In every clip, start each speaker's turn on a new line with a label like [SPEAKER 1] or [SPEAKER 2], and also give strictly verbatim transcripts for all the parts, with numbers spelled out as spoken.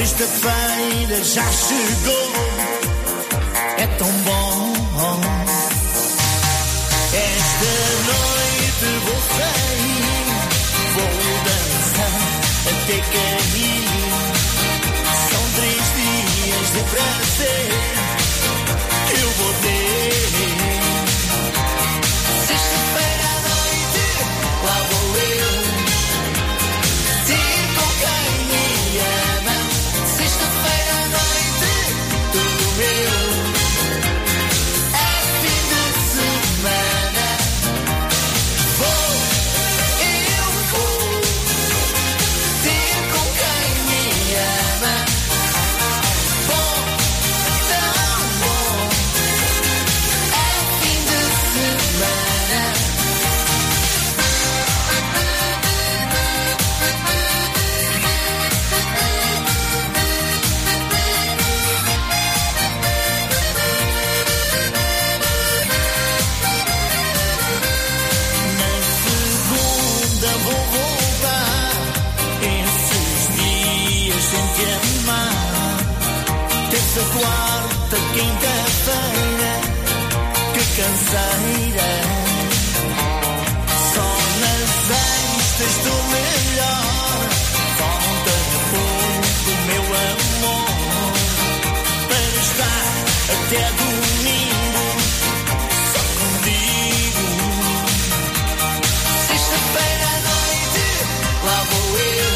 [SPEAKER 1] Sexta-feira já chegou, é tão bom. Esta noite vou sair, vou dançar até cair. São três dias de prazer que eu vou ter. Sexta-feira à noite, lá vou eu ter com quem me ama. Sexta-feira à noite, tudo meu. É fim de semana. Vou, eu vou ter com quem me ama. Bom, tão bom. É fim de semana. Na segunda vou voltar esses dias sem te amar. Terça, quarta, quinta-feira, que canseira. Só na sexta estou melhor. Falta pouco, meu amor, para estar até domingo só contigo. Sexta-feira à noite, lá vou eu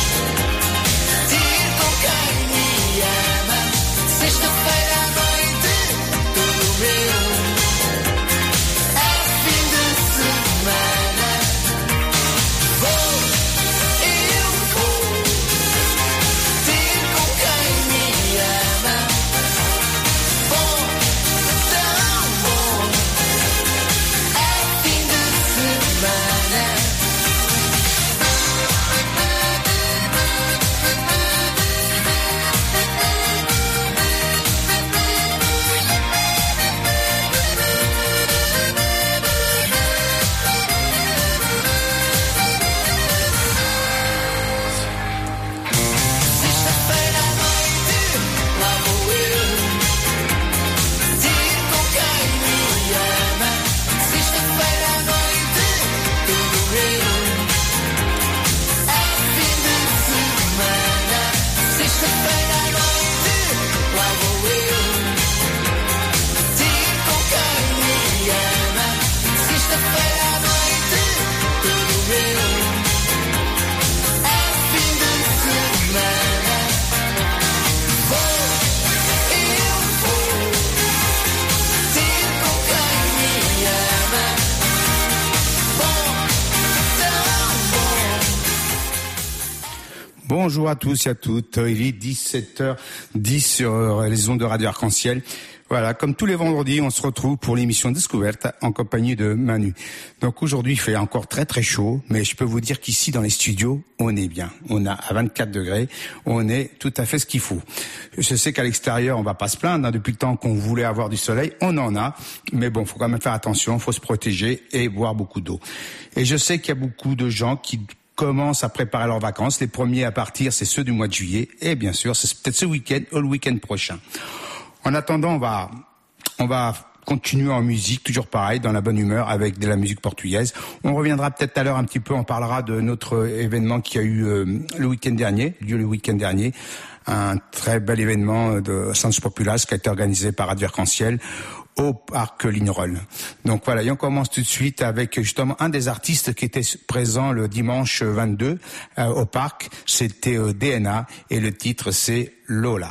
[SPEAKER 1] ter com quem me ama. Sexta-feira à noite, tudo meu. É fim de semana. Vou, eu vou ter com quem me ama. Bom, tão bom. É fim de semana. Sexta-feira à noite, lá vou eu ter com quem me ama. Sexta-feira à noite, tudo meu. É fim de semana. Sexta-feira à noite, lá vou eu ter com quem me ama. Sexta-feira à noite, tudo meu. É fim de semana. Vou, eu vou ter com quem me ama. Bom, tão bom.
[SPEAKER 2] Bonjour à tous et à toutes, il est dix-sept heures dix sur les ondes de Radio Arc-en-Ciel. Voilà, comme tous les vendredis, on se retrouve pour l'émission Découverte en compagnie de Manu. Donc aujourd'hui, il fait encore très très chaud, mais je peux vous dire qu'ici dans les studios, on est bien. On a à vingt-quatre degrés, on est tout à fait ce qu'il faut. Je sais qu'à l'extérieur, on va pas se plaindre, hein, depuis le temps qu'on voulait avoir du soleil, on en a, mais bon, faut quand même faire attention, faut se protéger et boire beaucoup d'eau. Et je sais qu'il y a beaucoup de gens qui commencent à préparer leurs vacances. Les premiers à partir, c'est ceux du mois de juillet, et bien sûr, c'est peut-être ce week-end ou le week-end prochain. En attendant, on va, on va continuer en musique, toujours pareil, dans la bonne humeur, avec de la musique portugaise. On reviendra peut-être tout à l'heure un petit peu, on parlera de notre événement qui a eu euh, le week-end dernier, lieu le week-end dernier, un très bel événement de Santos Populace qui a été organisé par Radio Arc-en-Ciel au parc Lignerolles. Donc voilà, et on commence tout de suite avec justement un des artistes qui était présent le dimanche vingt-deux euh, au parc, c'était euh, D N A, et le titre c'est Lola.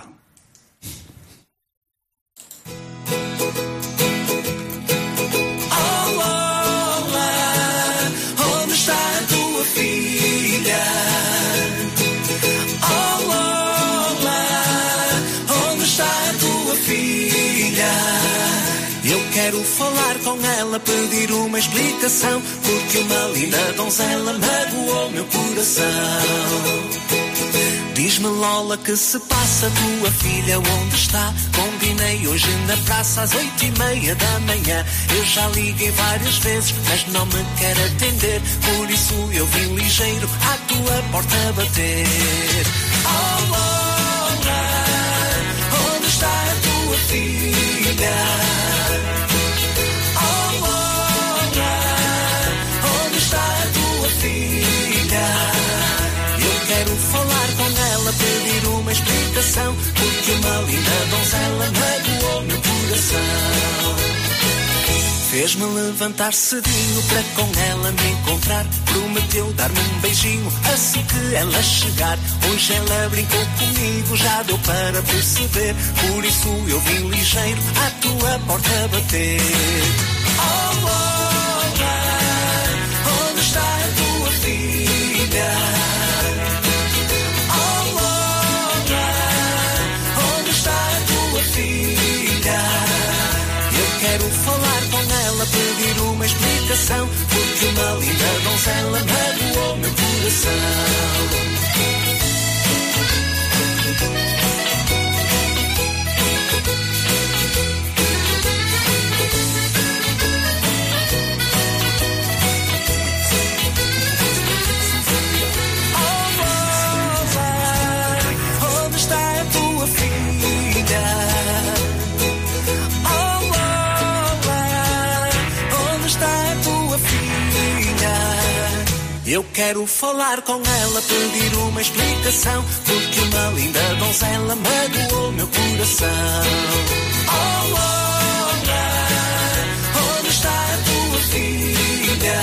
[SPEAKER 3] Quero falar com ela, pedir uma explicação, porque uma linda donzela magoou meu coração. Diz-me, Lola, que se passa, tua filha onde está? Combinei hoje na praça às oito e meia da manhã. Eu já liguei várias vezes, mas não me quer atender. Por isso eu vim ligeiro à tua porta bater. Oh, Lola, pedir uma explicação, porque uma linda donzela magoou meu coração. Fez-me levantar cedinho para com ela me encontrar. Prometeu dar-me um beijinho assim que ela chegar. Hoje ela brincou comigo, já deu para perceber. Por isso eu vim ligeiro à tua porta bater. Oh, oh, oh, onde está a tua filha? Oh, oh, oh, onde está a tua filha? Eu quero falar com ela, pedir uma explicação, porque uma linda donzela magoou meu coração. Eu quero falar com ela, pedir uma explicação, porque uma linda donzela magoou meu coração. Oh, oh, oh, onde está a tua filha?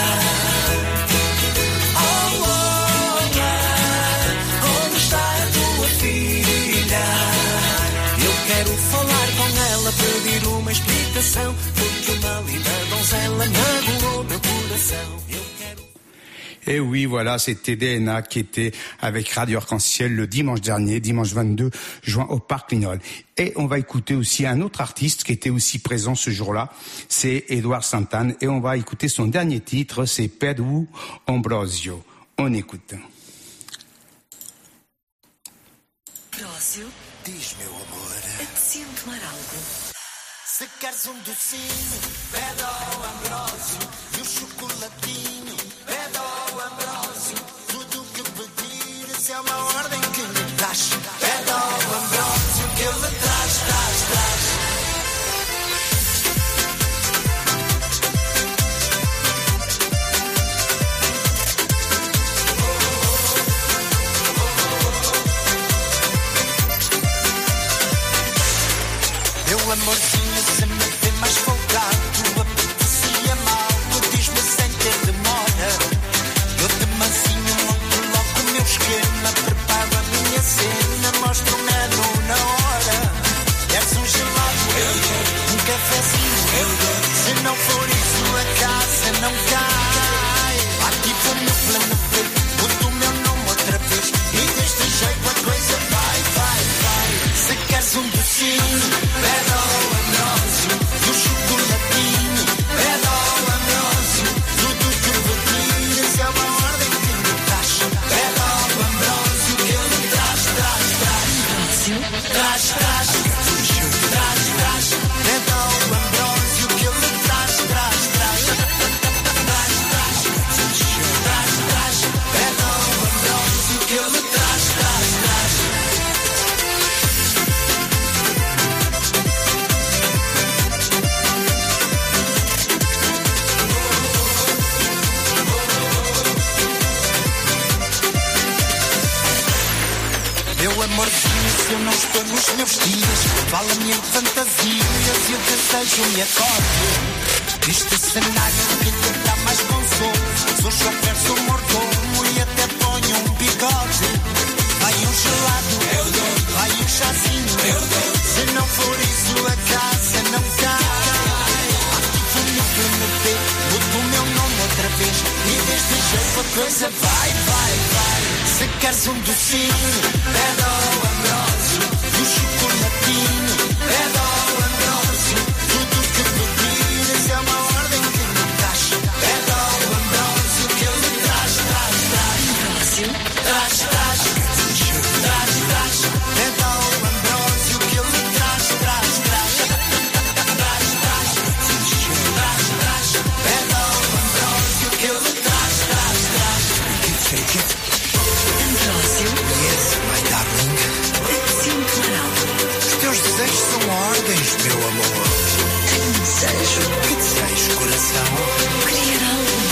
[SPEAKER 3] Oh, oh, oh, onde está a tua filha? Eu quero falar com ela, pedir uma explicação, porque uma linda donzela magoou meu coração.
[SPEAKER 2] Et oui, voilà, c'était D N A qui était avec Radio Arc-en-Ciel le dimanche dernier, dimanche vingt-deux juin au Parc Lignol. Et on va écouter aussi un autre artiste qui était aussi présent ce jour-là, c'est Edouard Santana. Et on va écouter son dernier titre, c'est Pedro Ambrosio. On écoute.
[SPEAKER 3] Ambrosio, diz meu amor, apetecia tomar algo. Se queres um docinho, pede ao Ambrosio, e o chocolatinho, pede ao Ambrosio. Tudo que pedires é uma ordem que me dás. Pede ao Ambrosio que ele traz, traz, traz. Meu amorzinho, se me vê mais folgado, apetecia mal, tu diz-me sem ter demora. Eu de mansinho monto logo o meu esquema, preparo a minha cena, mostro o menu na hora. Queres um gelado? Eu dou. Um cafezinho? Eu dou. Se não for isso, a casa não cai. Ativo o meu plano B, boto o meu nome outra vez, e deste jeito a coisa vai, vai, vai. Se queres um docinho, pede ao Ambrosio, e o chocolatinho, pede ao Ambrosio. Tudo que pedires é uma ordem que me dás. Pede ao Ambrosio que ele traz, traz, traz. Traz, traz, traz, traz. Pede ao Ambrosio que ele traz, traz, traz. Traz, traz, traz, traz. Pede ao Ambrosio que ele traz, traz, traz. Meu amorzinho, se eu não estou nos meus dias, fala-me em fantasias e o desejo me acorde. Neste cenário que lhe dá mais consolo, sou chofer, sou mordomo e até ponho um bigode. Vai um gelado, eu dou. Vai um chazinho, eu dou. Se não for isso, a casa não cai. Ativo o meu plano B, boto o meu nome outra vez, e deste jeito a coisa vai, vai, vai. Se queres um docinho, pede ao Ambrosio, e o chocolatinho, pede ao Ambrosio. Tudo que pedires é uma ordem que me dás. Pede ao Ambrosio que ele traz, traz, traz. Traz, traz, traz, traz. Pede ao Ambrosio que ele traz, traz, traz. Traz, traz, traz, traz. Pede ao Ambrosio que ele traz, traz, traz. Take it. Ambrosio? Yes, my darling. Apetecia-me tomar algo. Os teus desejos são ordens, meu amor. Tenho um desejo. Que desejo, coração? Querer algo.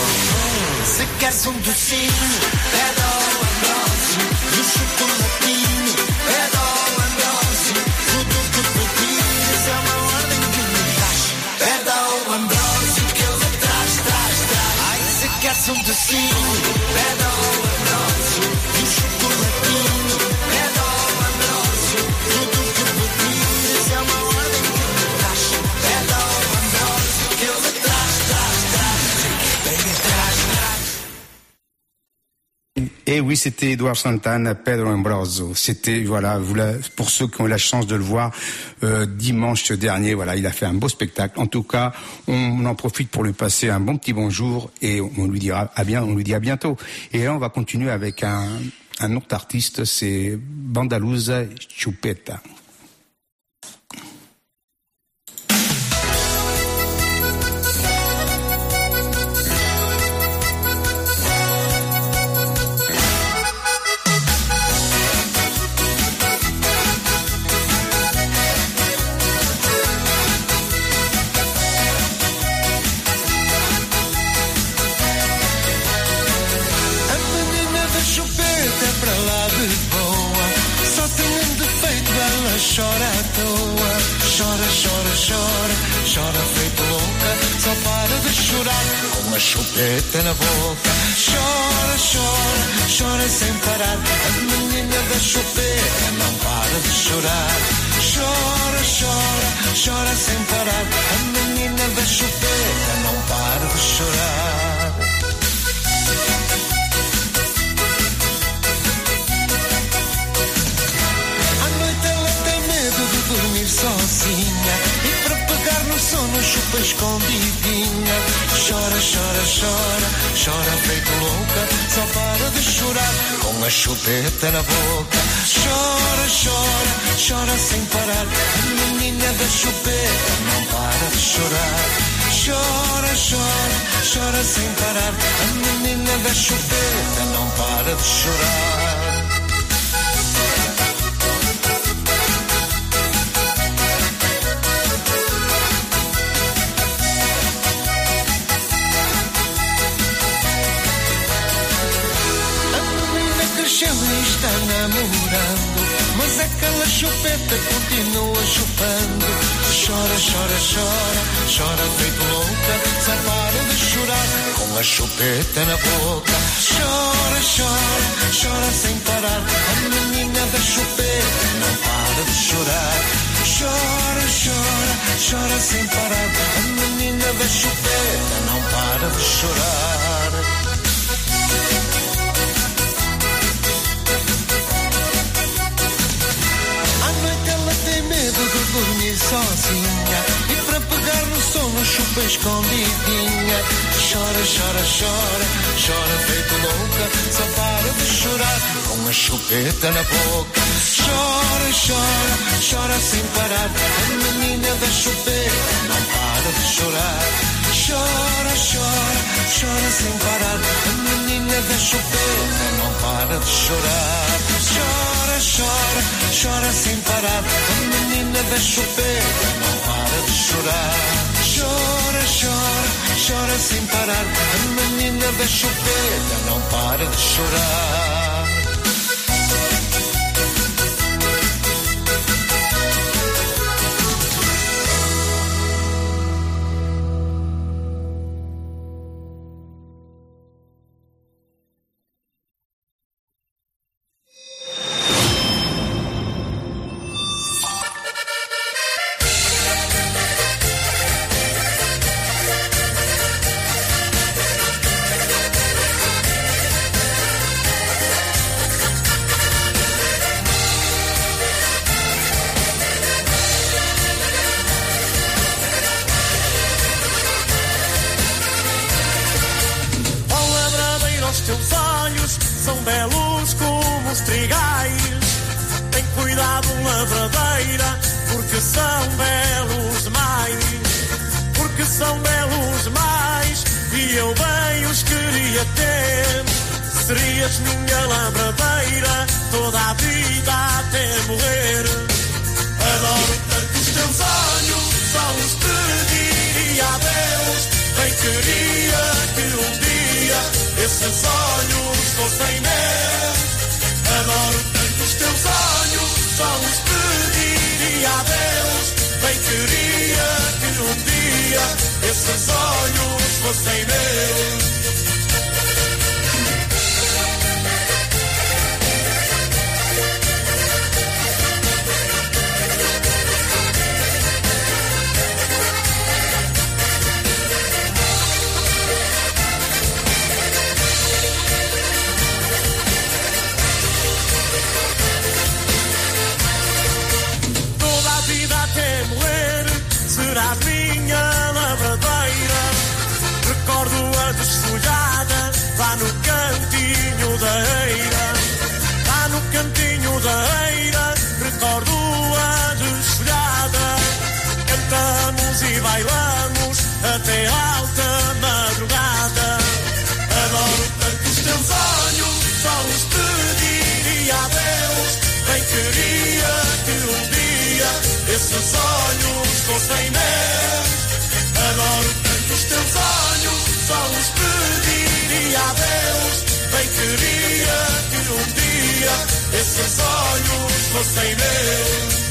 [SPEAKER 3] Se queres um docinho, pede ao Ambrosio, e o chocolatinho, docinho, pede ao Ambrósio, e o chocolatinho, pede ao Ambrósio, tudo que pedires é uma ordem que me traz, pede ao Ambrósio, que ele traz, traz, traz, baby, traz, traz.
[SPEAKER 2] Et oui, c'était Edouard Santana, Pedro Ambroso. C'était, voilà, voilà, pour ceux qui ont eu la chance de le voir euh, dimanche dernier, voilà, il a fait un beau spectacle. En tout cas, on en profite pour lui passer un bon petit bonjour et on lui dira à bien, on lui dit à bientôt. Et là, on va continuer avec un, un autre artiste, c'est Bandaluz Chupeta.
[SPEAKER 3] Chora à toa, chora, chora, chora, chora feito louca, só para de chorar com uma chupeta na boca. Chora, chora, chora sem parar, a menina da chupeta não para de chorar. Chora, chora, chora sem parar, a menina da chupeta não para de chorar. Dormir sozinha e para pegar no sono chupa escondidinha. Chora, chora, chora, chora feito louca, só para de chorar com a chupeta na boca. Chora, chora, chora sem parar, a menina da chupeta não para de chorar. Chora, chora, chora sem parar, a menina da chupeta não para de chorar. Está namorando, mas aquela chupeta continua chupando. Chora, chora, chora, chora feito louca, só para de chorar com a chupeta na boca. Chora, chora, chora sem parar, a menina da chupeta não para de chorar. Chora, chora, chora sem parar, a menina da chupeta não para de chorar. De dormir sozinha e para pegar no sono chupa escondidinha. Chora, chora, chora, chora feito louca, só para de chorar com a chupeta na boca. Chora, chora, chora sem parar, a menina da chupeta não para de chorar. Chora, chora, chora sem parar, a menina da chupeta não para de chorar. Chora, chora, chora sem parar, a menina da chupeta não para de chorar. Chora, chora, chora sem parar, a menina da chupeta não para de chorar.
[SPEAKER 1] Esses olhos fossem meus. da eira, lá no cantinho da eira, recordo-a desfolhada. Cantamos e bailamos até alta madrugada. Adoro tanto os teus olhos, só os pediria a Deus. Bem queria que um dia esses olhos fossem meus. Adoro tanto os teus olhos, só os pediria a Deus. Bem queria que um dia esses olhos fossem meus.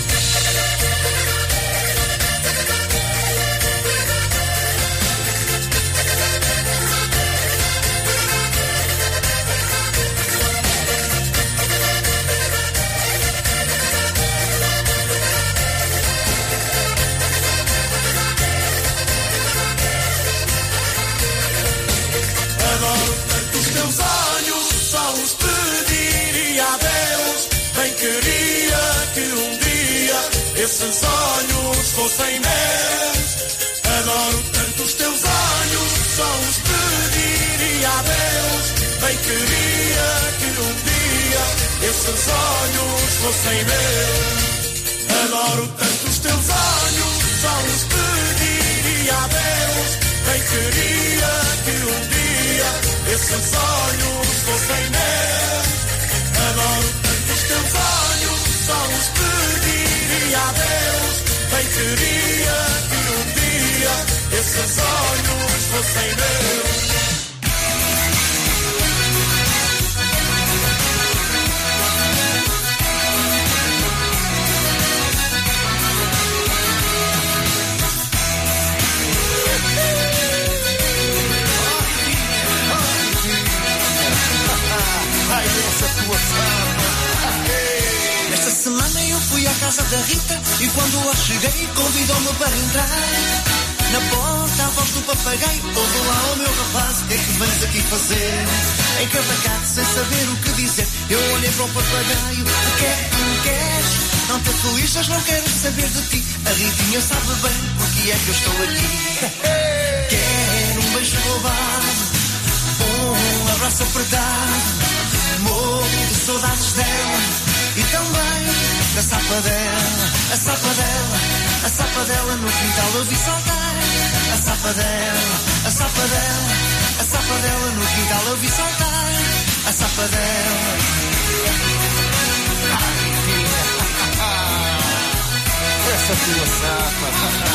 [SPEAKER 1] Adoro tanto os teus olhos, só os pediria a Deus. Bem queria que um dia esses olhos fossem meus. Adoro tanto os teus olhos, só os pediria a Deus. Bem queria que um dia esses olhos fossem meus. Adoro tanto os teus olhos, só os pediria a Deus. Bem queria que um dia esses olhos fossem meus. Adoro tanto os teus olhos, só os pediria a Deus. Bem queria que um dia esses olhos fossem meus.
[SPEAKER 3] Esta semana eu fui à casa da Rita e quando lá cheguei convidou-me para entrar. Na porta a voz do papagaio, ouve lá o meu rapaz, o que é que vens aqui fazer? Encavacado sem saber o que dizer, eu olhei para o papagaio, o que é que tu queres? Não te aflijas, não quero saber de ti, a Ritinha sabe bem porque é que eu estou aqui. Quero um beijo roubado, um abraço apertado, morro de saudades dela e também da sapa dela, a sapa dela, a sapa dela no quintal eu vi saltar. A sapa dela, a sapa dela, a sapa dela no quintal eu vi saltar. A sapa dela.
[SPEAKER 4] Essa tua sapa.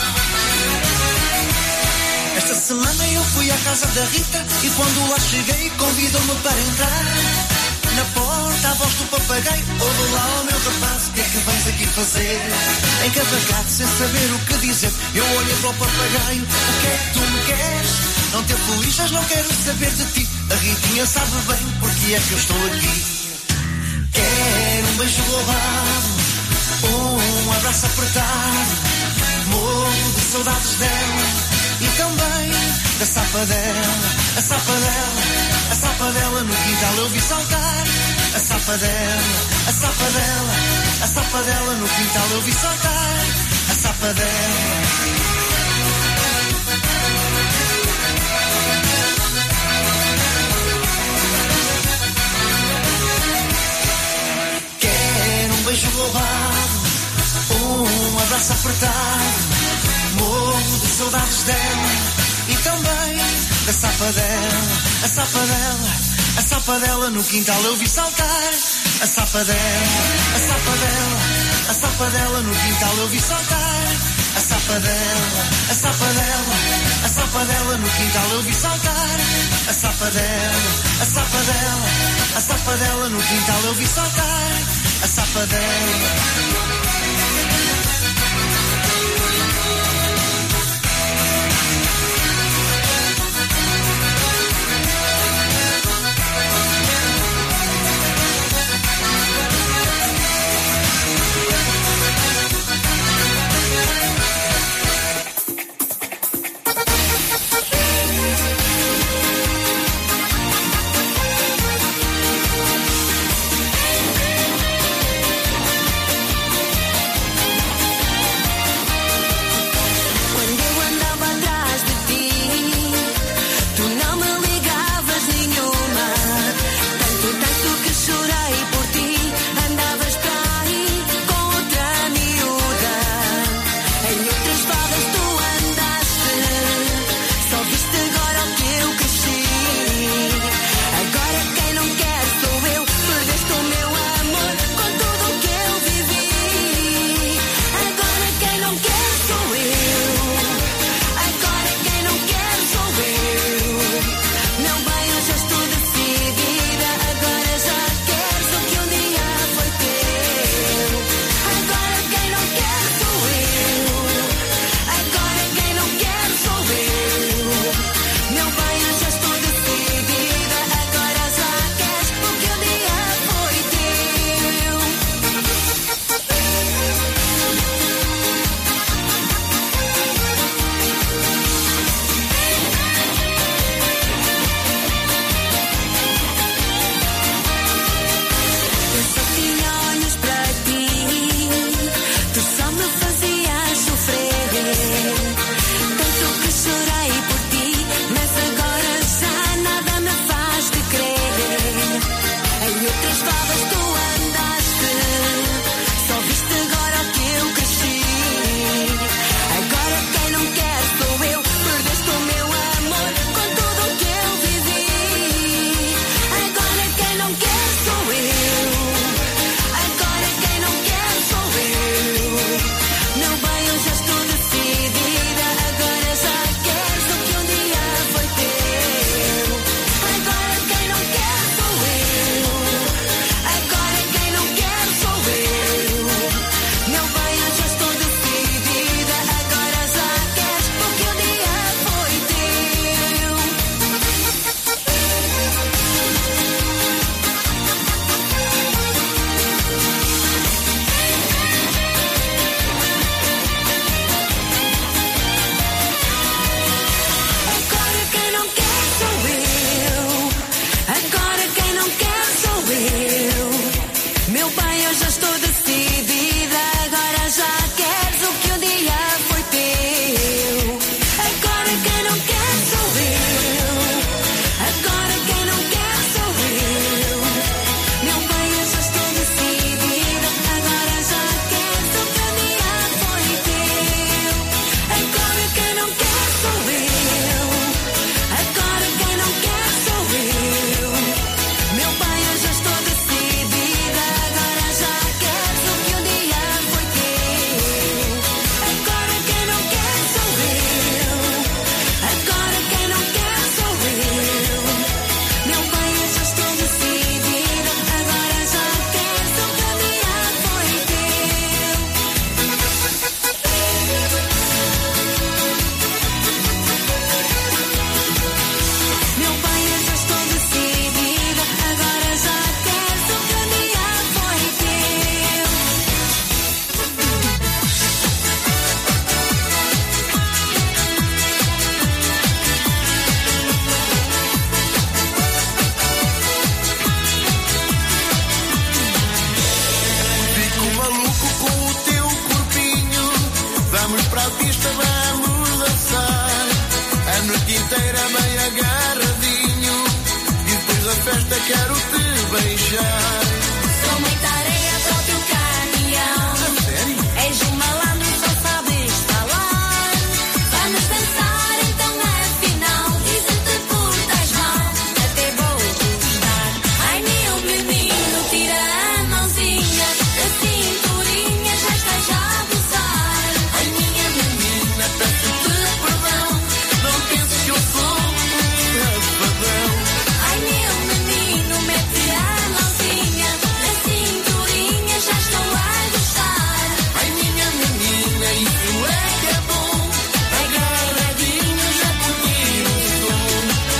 [SPEAKER 3] Esta semana eu fui à casa da Rita e quando lá cheguei convidou-me para entrar. Na porta a voz do papagaio, ouve lá o meu rapaz, o que é que vens aqui fazer? Encavacado sem saber o que dizer, eu olhei para o papagaio, o que é que tu me queres? Não te aflijas, não quero saber de ti, a Ritinha sabe bem porque é que eu estou aqui. Quero um beijo roubado, um abraço apertado, morro de saudades dela e também da sapa dela, a sapa dela. A sapa dela no quintal eu vi saltar. A sapa dela, a sapa dela, a sapa dela no quintal eu vi saltar. A sapa dela. Quero um beijo roubado, um abraço apertado, morro de saudades dela e também da sapa dela, a sapa dela, a sapa dela no quintal eu vi saltar. A sapa dela, a sapa dela, a sapa dela no quintal eu vi saltar. A sapa dela, a sapa dela, a sapa dela no quintal eu vi saltar. A sapa dela, a sapa dela, a sapa dela no quintal eu vi saltar. A sapa dela.
[SPEAKER 5] já estou decidida. Agora já queres o que um dia foi teu. Agora quem não quer sou eu. Agora quem não quer sou eu. Meu bem, eu já estou decidida. Agora já queres o que um dia foi teu. Agora quem não quer sou eu. Agora quem não quer sou eu. Meu bem, eu já estou decidida. Agora já queres o que um dia foi teu. Agora quem não quer sou eu. Agora quem não quer sou eu. Meu bem, eu já estou decidida. Agora já queres o que um dia foi teu. Meu bem, eu já estou decidida. Agora já queres o que um dia foi teu.
[SPEAKER 1] Fico maluco com o teu corpinho. Vamos para a pista, vamos dançar. A noite inteira bem agarradinho. E depois da festa quero te beijar.
[SPEAKER 5] Sou muita areia para o teu caminhão.
[SPEAKER 1] Sério?
[SPEAKER 5] És um malandro, só sabes falar. Vamos dançar então afinal. E se te portas mal, até vou gostar. Ai meu menino, tira a mãozinha da cinturinha, já estás a abusar.
[SPEAKER 1] Ai minha menina, peço-te perdão. Não penses que eu sou um safadão.
[SPEAKER 5] Ai meu menino, mete a mãozinha na cinturinha, já estou a gostar.
[SPEAKER 1] Ai minha menina, isso é que é bom. Agarradinho já curti o som.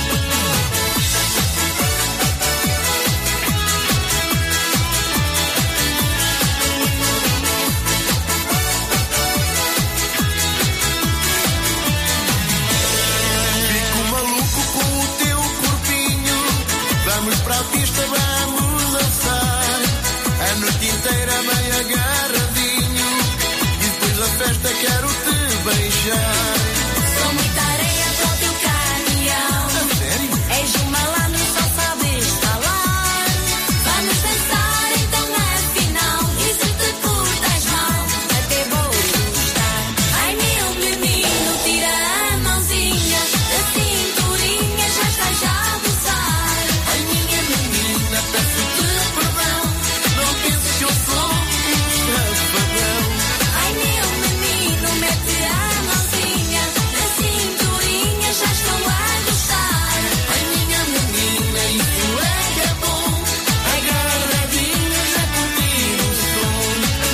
[SPEAKER 1] Fico maluco com o teu corpinho. Vamos para a pista, vamos dançar. A noite inteira bem agarradinho. E depois da festa quero te beijar.
[SPEAKER 5] Sou muita areia para o teu caminhão.
[SPEAKER 1] Sério?
[SPEAKER 5] És um malandro, só sabes falar. Vamos dançar então afinal. E se te portas mal, até vou gostar. Ai meu menino, tira a mãozinha da cinturinha, já estás a abusar.
[SPEAKER 1] Ai minha menina, peço-te perdão. Não penses que eu sou um safadão.
[SPEAKER 5] Ai meu menino, mete a mãozinha na cinturinha, já estou a gostar.
[SPEAKER 1] Ai minha menina, isso é que é bom. Agarradinho já curti o som.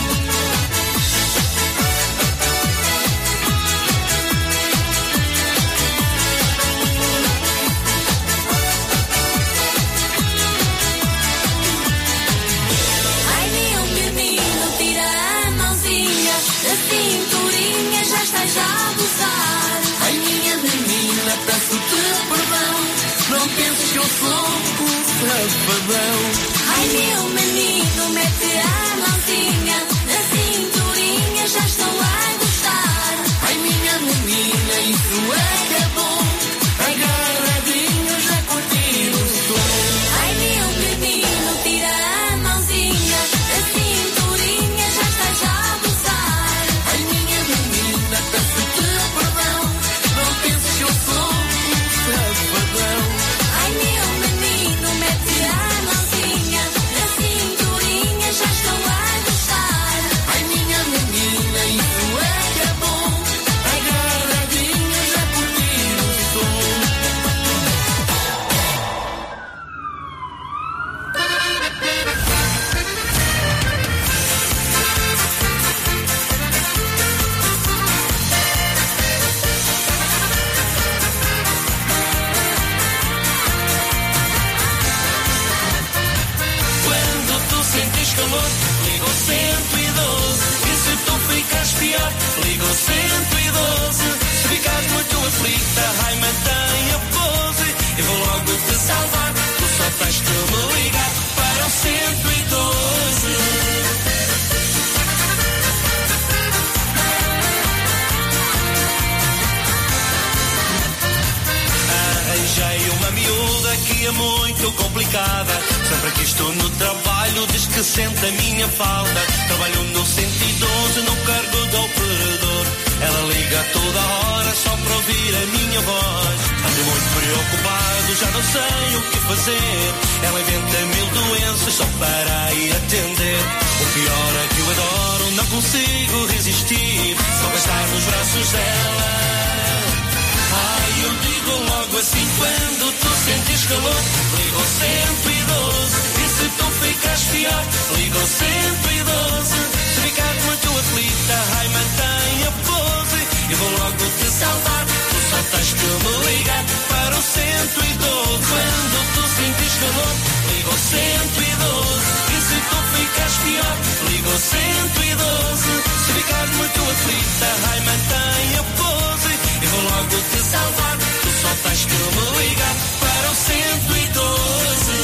[SPEAKER 5] Ai meu menino, tira a mãozinha da cinturinha, já estás a abusar.
[SPEAKER 1] Ai minha menina, peço-te perdão. Não penses que eu sou um safadão.
[SPEAKER 5] Ai meu menino, mete a mãozinha na cinturinha, já estou a gostar.
[SPEAKER 1] Ai minha menina, isso é que é bom. Agarradinho já curti o som.
[SPEAKER 5] Ai meu menino, tira a mãozinha da cinturinha, já estás a abusar.
[SPEAKER 1] Ai minha menina, peço-te perdão. Não penses que eu sou um safadão.
[SPEAKER 5] Ai meu menino, mete a mãozinha na cinturinha, já estou a gostar.
[SPEAKER 1] Ai minha menina, isso é que é bom. Agarradinho já curti o som.
[SPEAKER 3] Quando tu sentes calor, liga o cento e doze. E se tu ficas pior, liga o cento e doze. Se ficares muito aflita, ai mantém a pose. Eu vou logo te salvar, tu só tens que me ligar para para o cento e doze. Arranjei uma miúda que é muito complicada. Sempre que estou no trabalho diz que sente a minha falta. Trabalho no cento e doze no cargo de operador. Ela liga toda hora só para ouvir a minha voz. Ando muito preocupado, já não sei o que fazer. Ela inventa mil doenças só para ir atender. O pior é que eu adoro, não consigo resistir. Só para estar nos braços dela. Ai, eu digo logo assim quando tu sentes calor. Liga ao cento e doze. E se tu ficas pior, liga ao cento e doze. Se ficar muito aflita, ai, mantém a pose. Eu vou logo te salvar. Tu só tens que me ligar para o cento e doze. Quando tu sentes calor, liga ao cento e doze. E se tu ficas pior, liga ao cento e doze. Se ficar muito aflita, ai, mantém a pose. Eu vou logo te salvar. Tu só tens que me ligar para o cento e doze.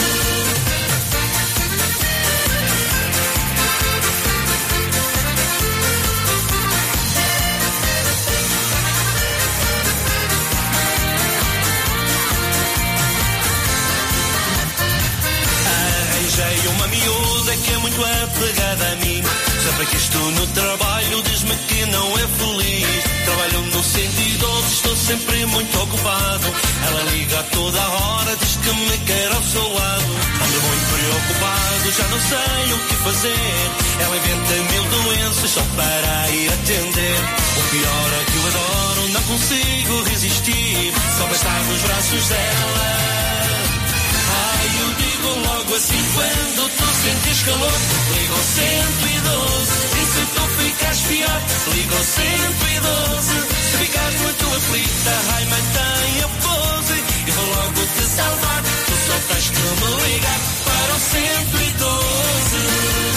[SPEAKER 3] Arranjei uma miúda que é muito apegada a mim. Sempre que estou no trabalho diz-me que não é feliz. Trabalho no cento e doze, estou sempre muito ocupado. Ela liga a toda a hora, diz que me quer ao seu lado. Ando muito preocupado, já não sei o que fazer. Ela inventa mil doenças só para ir atender. O pior é que eu adoro, não consigo resistir. Só para estar nos braços dela. Ai, eu digo logo assim quando tu sentes calor. Liga ao cento e doze. E se tu ficas pior, liga ao cento e doze. Se ficares muito aflita, ai, mantém a pose. E vou logo te salvar. Tu só tens que me ligar para o cento e doze.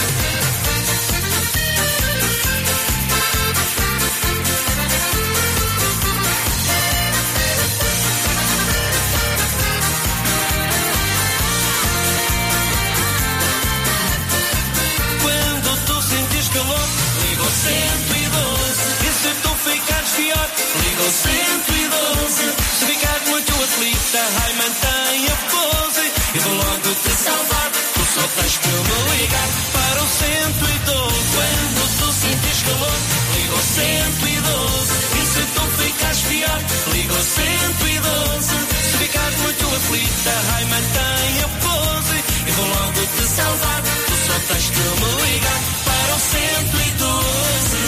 [SPEAKER 3] Liga ao cento e doze. E se tu ficares pior, liga ao cento e doze. Se ficares muito aflita, ai, mantém a pose. E vou logo te salvar. Tu só tens que me ligar para o cento e doze. Quando tu sentes calor, liga ao cento e doze. E se tu ficares pior, liga ao cento e doze. Se ficares muito aflita, ai, mantém a pose. E vou logo te salvar. Tu só tens que me ligar para o cento e doze.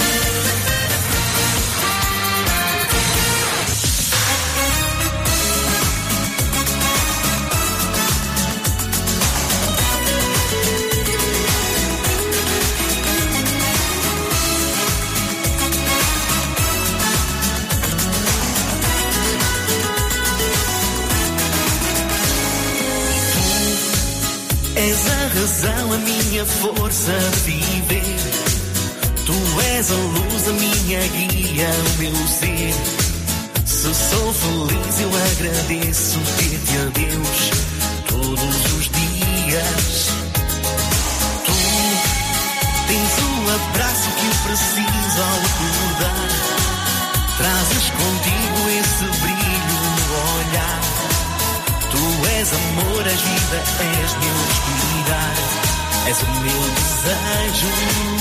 [SPEAKER 6] És a razão, a minha força de viver. Tu és a luz, a minha guia, o meu ser. Se sou feliz eu agradeço ter-te a Deus todos os dias. Tu tens o abraço que eu preciso ao acordar. Trazes contigo esse brilho no olhar. Tu és amor, és vida, és meu respirar, és o meu desejo.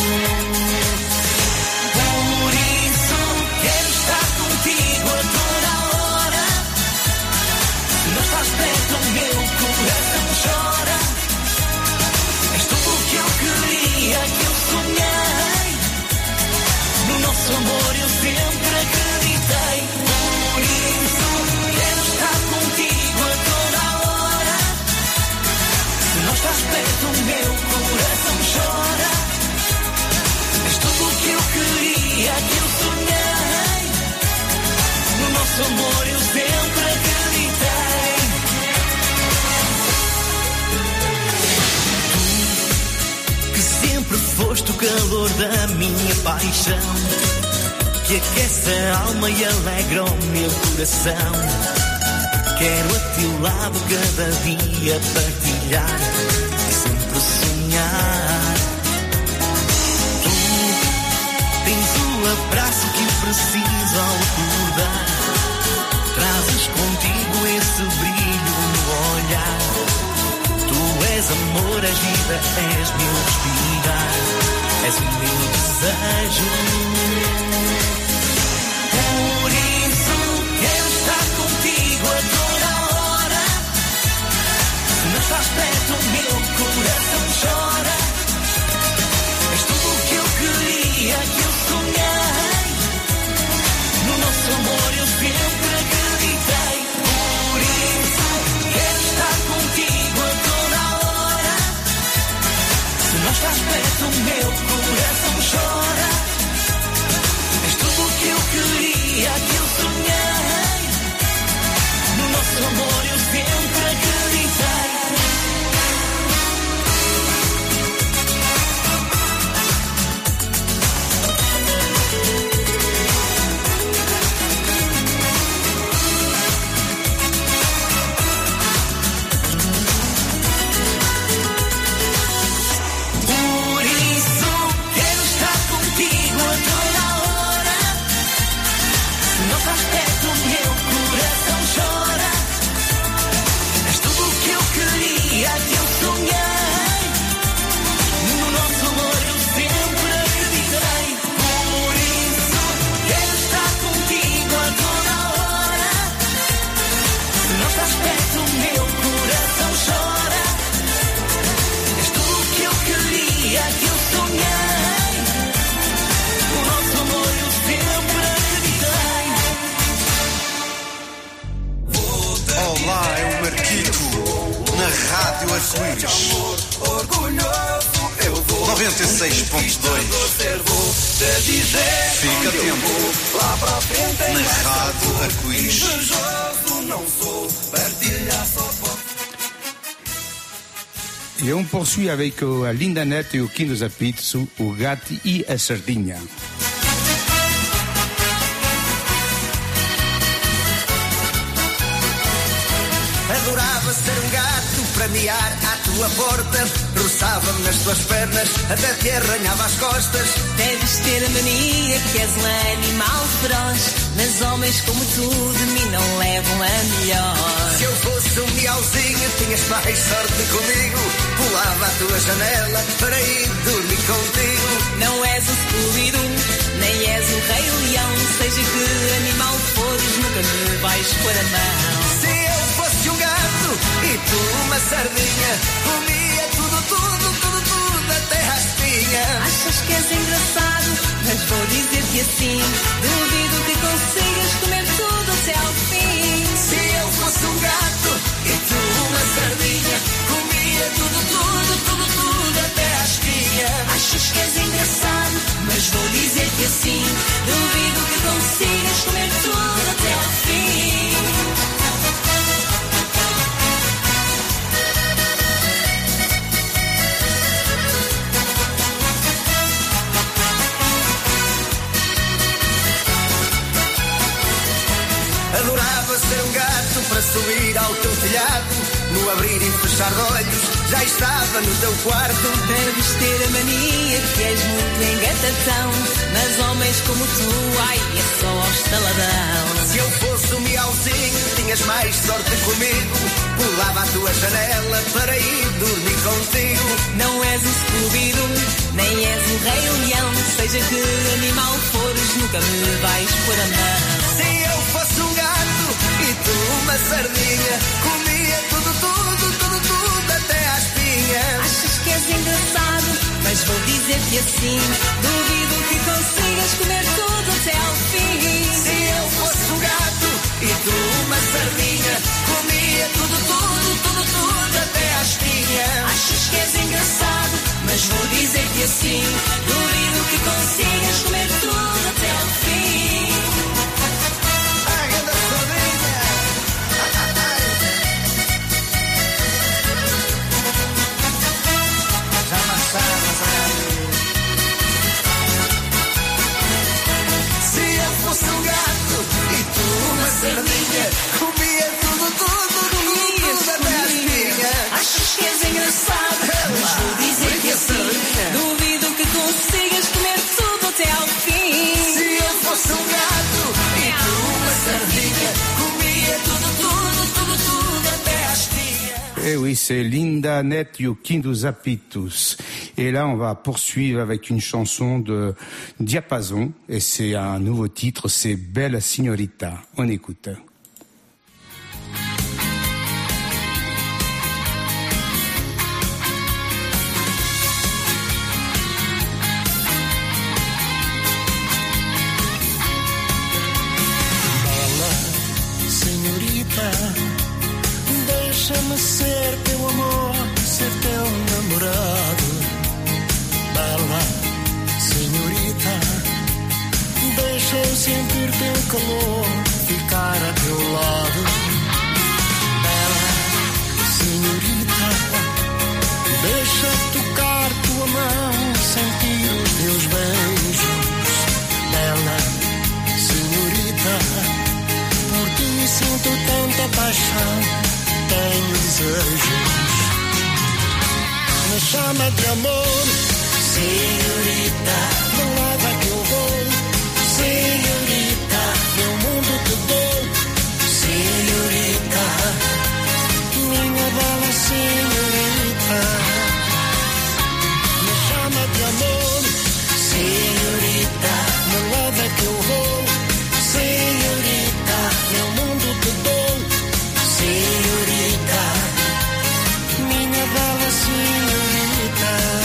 [SPEAKER 6] Por isso quero estar contigo a toda a hora. Se não estás perto, o meu coração chora. És tudo o que eu queria, que eu sonhei. No nosso amor eu sempre acreditei. Por isso quero estar contigo a toda a hora. Se não estás perto, o meu coração chora. És tudo o que eu queria, que eu sonhei. No nosso amor eu sempre acreditei. Tu, que sempre foste o calor da minha paixão, que aquece a alma e alegra o meu coração. Quero a teu lado cada dia partilhar e sempre
[SPEAKER 3] vida, és meu respirar, és o meu desejo. Por isso quero estar contigo a toda a hora. Se não estás perto, o meu coração chora. És tudo o que eu queria, que eu sonhei. No nosso amor eu sempre acreditei. Por isso quero estar contigo a toda a hora. Se não estás perto, o meu coração chora. És tudo o que eu queria, que eu sonhei. No nosso amor eu sempre acreditei.
[SPEAKER 7] Rádio Arco-Íris noventa e seis ponto dois. Fica atento na Rádio Arco-Íris.
[SPEAKER 2] Et on poursuit avec euh, a Linda Net e o Kim dos Apitos, o Gato e a Sardinha.
[SPEAKER 8] Adorava ser um gato para miar à tua porta. Roçava-me nas tuas pernas, até te arranhava as costas.
[SPEAKER 9] Deves ter a mania que és um animal feroz, mas homens como tu de mim não levam a melhor.
[SPEAKER 8] Se eu fosse um miauzinho, tinhas mais sorte comigo. Pulava a tua janela para ir dormir contigo.
[SPEAKER 9] Não és o Scooby-Doo, nem és o Rei Leão. Seja que animal fores, nunca me vais pôr a mão.
[SPEAKER 8] Se eu fosse um gato e tu uma sardinha, comia tudo, tudo, tudo, tudo, até a espinha.
[SPEAKER 9] Achas que és engraçado, mas vou dizer-te assim: duvido que consigas comer tudo até ao fim.
[SPEAKER 8] Se eu fosse um gato e tu uma sardinha, comia tudo, tudo, tudo, tudo, até a espinha.
[SPEAKER 9] Achas que és engraçado, mas vou dizer-te assim: duvido que consigas comer tudo até ao fim.
[SPEAKER 8] Adorava ser um gato para subir ao teu telhado. No abrir e fechar de olhos, já estava no teu quarto.
[SPEAKER 9] Deves ter a mania que és muito engatatão, mas homens como tu, ai, é só ao estaladão.
[SPEAKER 8] Se eu fosse um miauzinho, tinhas mais sorte comigo. Pulava a tua janela para ir dormir contigo.
[SPEAKER 9] Não és o Scooby-Doo, nem és o Rei Leão. Seja que animal fores, nunca me vais pôr a mão.
[SPEAKER 8] Se eu fosse um gato e tu uma sardinha, comia tudo, tudo, tudo, tudo, até à espinha.
[SPEAKER 9] Achas que és engraçado, mas vou dizer-te assim: duvido que consigas comer tudo até ao fim.
[SPEAKER 8] Se eu fosse um gato e tu uma sardinha, comia tudo, tudo, tudo, tudo, até à espinha.
[SPEAKER 9] Achas que és engraçado, mas vou dizer-te assim: duvido que consigas comer tudo até ao fim.
[SPEAKER 8] Sardinha, comia tudo, tudo, tudo, tudo até a espinha.
[SPEAKER 9] Achas que és engraçado, mas vou dizer que assim, duvido que consigas
[SPEAKER 2] oui, c'est Linda Neto dos Apitos. Et là, on va poursuivre avec une chanson de Diapason. Et c'est un nouveau titre, c'est Bella Signorita. On écoute.
[SPEAKER 10] Deixa-me ser teu amor, ser teu namorado. Bela senhorita, deixa eu sentir teu calor, ficar a teu lado. Bela senhorita, deixa tocar tua mão, sentir os teus beijos. Bela senhorita, por ti sinto tanta paixão, tenho desejos. Me chama de amor, senhorita, me leva que eu vou. Senhorita, meu mundo te dou. Senhorita, minha bela senhorita. Me chama de amor, senhorita, me leva que eu vou. Senhorita, meu mundo te dou. Senhorita, minha bela senhorita.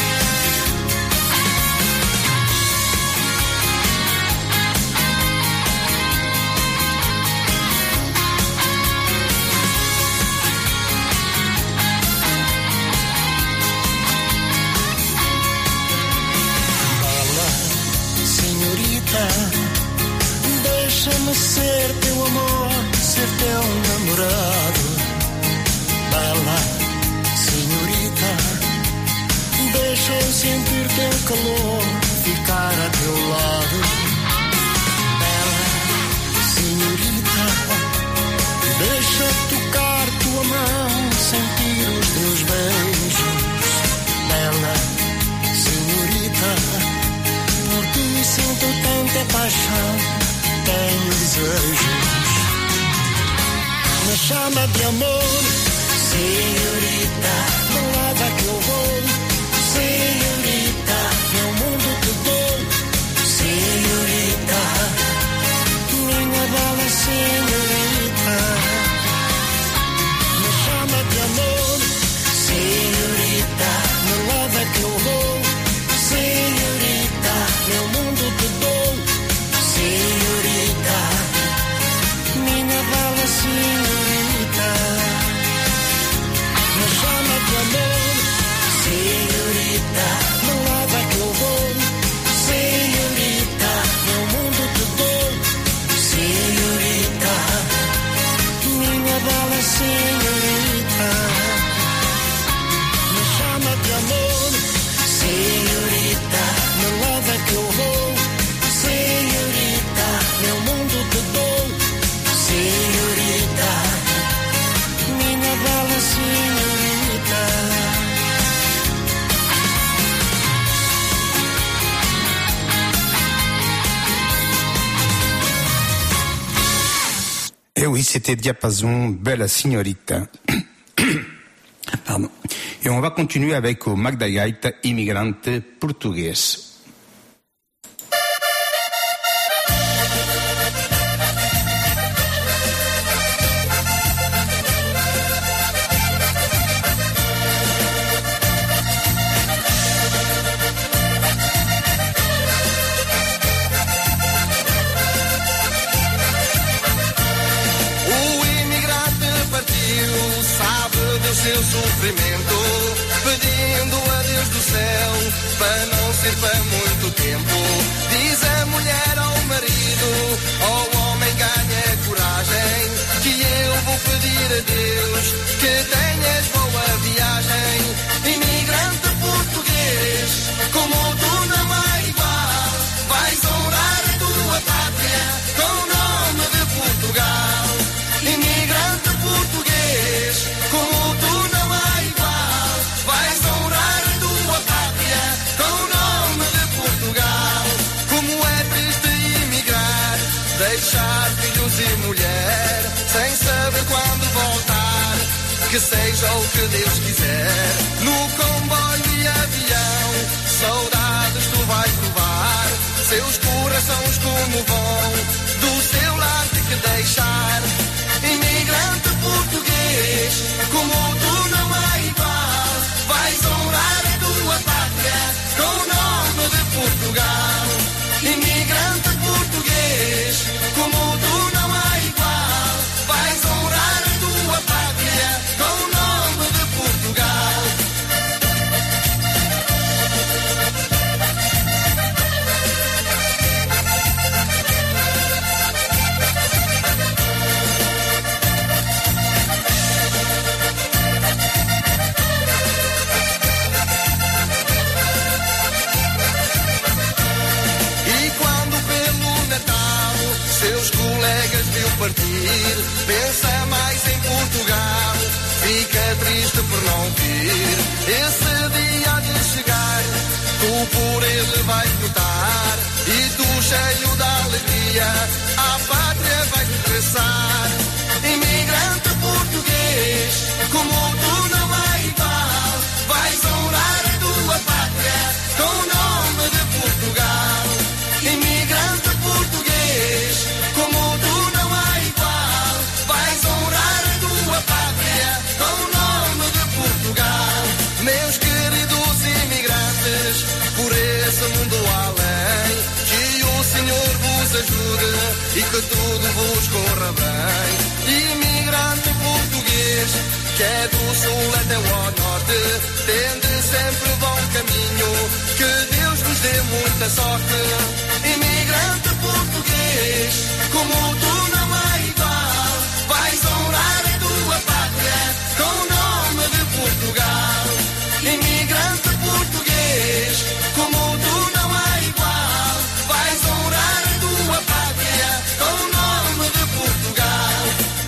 [SPEAKER 10] Bela senhorita, deixa-me ser teu amor, ser teu namorado. Bela senhorita, deixa eu sentir teu calor, ficar a teu lado. Bela senhorita, deixa tocar tua mão, sentir os teus beijos. Bela senhorita, por ti sinto tanta paixão, tenho desejos. Me chama de amor, senhorita, me leva que eu vou. Senhorita, meu mundo te dou. Senhorita, minha bela senhorita. Me chama de amor, senhorita, me leva que eu vou. Senhorita, meu mundo te dou. Senhorita, minha bela senhorita. Me chama de amor, senhorita, me leva que eu vou. Senhorita, meu mundo te dou. Senhorita, minha bela senhorita. Me chama de amor, senhorita, me leva que eu vou. Senhorita, meu mundo te dou. Senhorita, minha bela senhorita.
[SPEAKER 2] Et oui, c'était Diapason, Bella Signorita. Pardon. Et on va continuer avec o Magda Gaita, immigrante português.
[SPEAKER 8] Seu sofrimento, pedindo a Deus do céu para não ser para muito tempo. Diz a mulher ao marido, ao homem ganha coragem, que eu vou pedir a Deus que tenhas boa viagem. Imigrante português, como tu não há igual, vais honrar a tua pátria com o nome de Portugal. Imigrante português, como tu não há igual, vais honrar a tua pátria com o nome de Portugal. Como é triste imigrar, deixar filhos e mulher, sem saber quando voltar. que seja o que Deus quiser. No comboio e avião, saudades tu vais provar. Seus corações como vão, do seu lar te que deixar. Imigrante português, como tu não há igual. Vais honrar a tua pátria com o nome de Portugal. Imigrante português, como tu não há igual. Vais honrar a tua pátria com o nome de Portugal. Seus colegas viu partir, pensa mais em Portugal, fica triste por não vir. Esse dia há de chegar, tu por ele vais lutar, e tu cheio da alegria, à pátria vais regressar. Imigrante português, como tu não há igual, vais honrar a tua pátria com o nome de Portugal. Imigrante português, como tu não há igual, vais honrar a tua pátria com o nome de Portugal. Meus queridos imigrantes, por esse mundo além, que o Senhor vos ajude e que tudo vos corra bem. Imigrante português, que é do sul até ao norte, tende sempre bom caminho, que Deus vos dê muita sorte. Imigrante português, como tu não há igual, vais honrar a tua pátria com o nome de Portugal. Imigrante português, como tu não há igual, vais honrar a tua pátria com o nome de Portugal.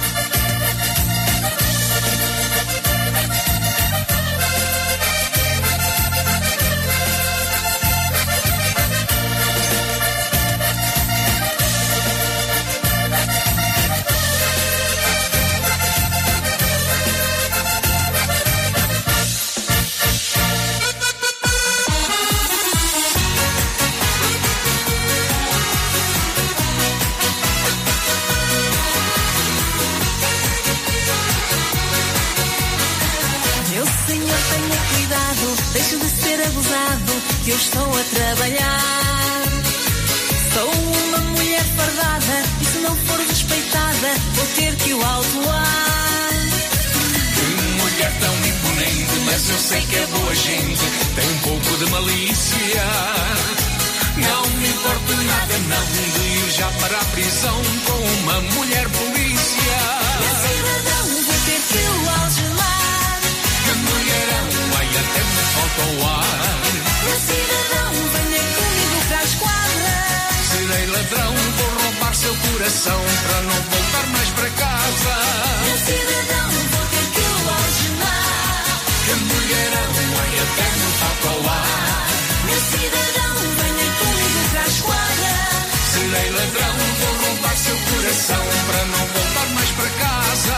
[SPEAKER 9] Deixo de ser abusado, que eu estou a trabalhar. Sou uma mulher fardada e se não for respeitada, vou ter que o autuar.
[SPEAKER 1] Que mulher tão imponente, mas eu sei que é boa gente, tem um pouco de malícia. Não me importa nada não de ir já para a prisão com uma mulher polícia.
[SPEAKER 9] Meu cidadão, vou ter que o algemar.
[SPEAKER 1] Que mulherão, ai até me falta o ar.
[SPEAKER 9] Meu cidadão, venha comigo para a esquadra.
[SPEAKER 1] Serei ladrão, vou roubar seu coração para não voltar mais para casa.
[SPEAKER 9] Meu cidadão, vou ter que o algemar.
[SPEAKER 1] Que mulherão, ai até me falta o ar.
[SPEAKER 9] Meu cidadão, venha comigo para a esquadra.
[SPEAKER 1] Serei ladrão, vou roubar seu coração para não voltar mais para casa.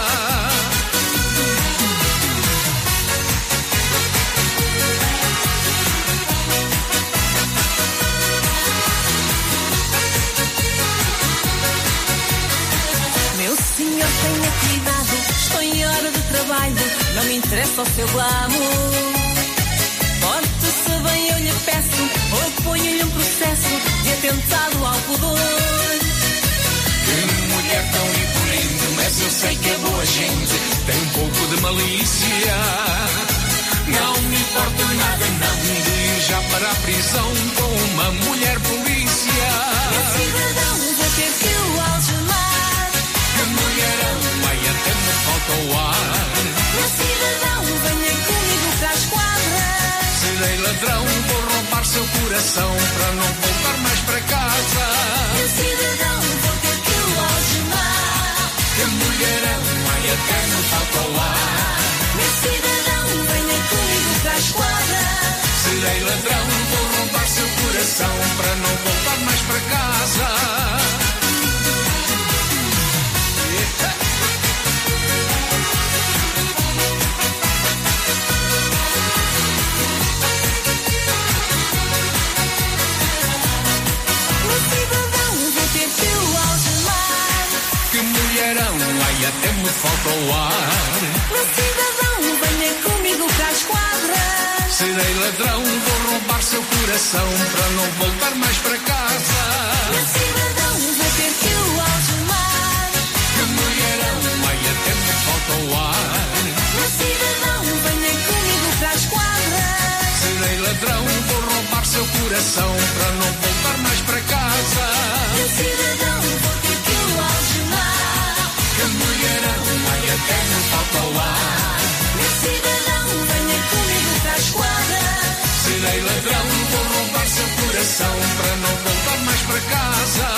[SPEAKER 9] Senhor, tenha cuidado, estou em hora de trabalho, não me interessa o seu glamour. Porte-se bem, eu lhe peço, ou ponho-lhe um processo de atentado ao pudor.
[SPEAKER 1] Que mulher tão imponente, mas eu sei que é boa gente, tem um pouco de malícia. Não me importa nada não de ir já para a prisão com uma mulher polícia.
[SPEAKER 9] Meu cidadão, vou ter que o algemar.
[SPEAKER 1] Mulherão, ai até me falta o ar.
[SPEAKER 9] Meu cidadão, venha comigo para a esquadra.
[SPEAKER 1] Serei ladrão, vou roubar seu coração para não voltar mais para casa.
[SPEAKER 9] Meu cidadão, vou ter que o algemar.
[SPEAKER 1] Que mulherão, ai até me falta o ar.
[SPEAKER 9] Meu cidadão, venha comigo para a esquadra.
[SPEAKER 1] Serei ladrão, vou roubar seu coração para não voltar mais para casa.
[SPEAKER 11] até me falta o ar.
[SPEAKER 9] Meu cidadão, venha comigo para as quadras.
[SPEAKER 11] Serei ladrão, vou roubar seu coração para não voltar mais para casa.
[SPEAKER 9] Meu cidadão, vou ter que o algemar.
[SPEAKER 11] Que mulherão, ai até me falta o ar.
[SPEAKER 9] Meu cidadão, venha comigo para as quadras.
[SPEAKER 11] Serei ladrão, vou roubar seu coração para não voltar mais para casa.
[SPEAKER 9] Meu cidadão, vou ter que o algemar.
[SPEAKER 11] Que mulherão, ai até me falta o ar.
[SPEAKER 9] Meu cidadão, venha comigo para as quadras.
[SPEAKER 11] Serei ladrão, vou roubar seu coração para não voltar mais para casa.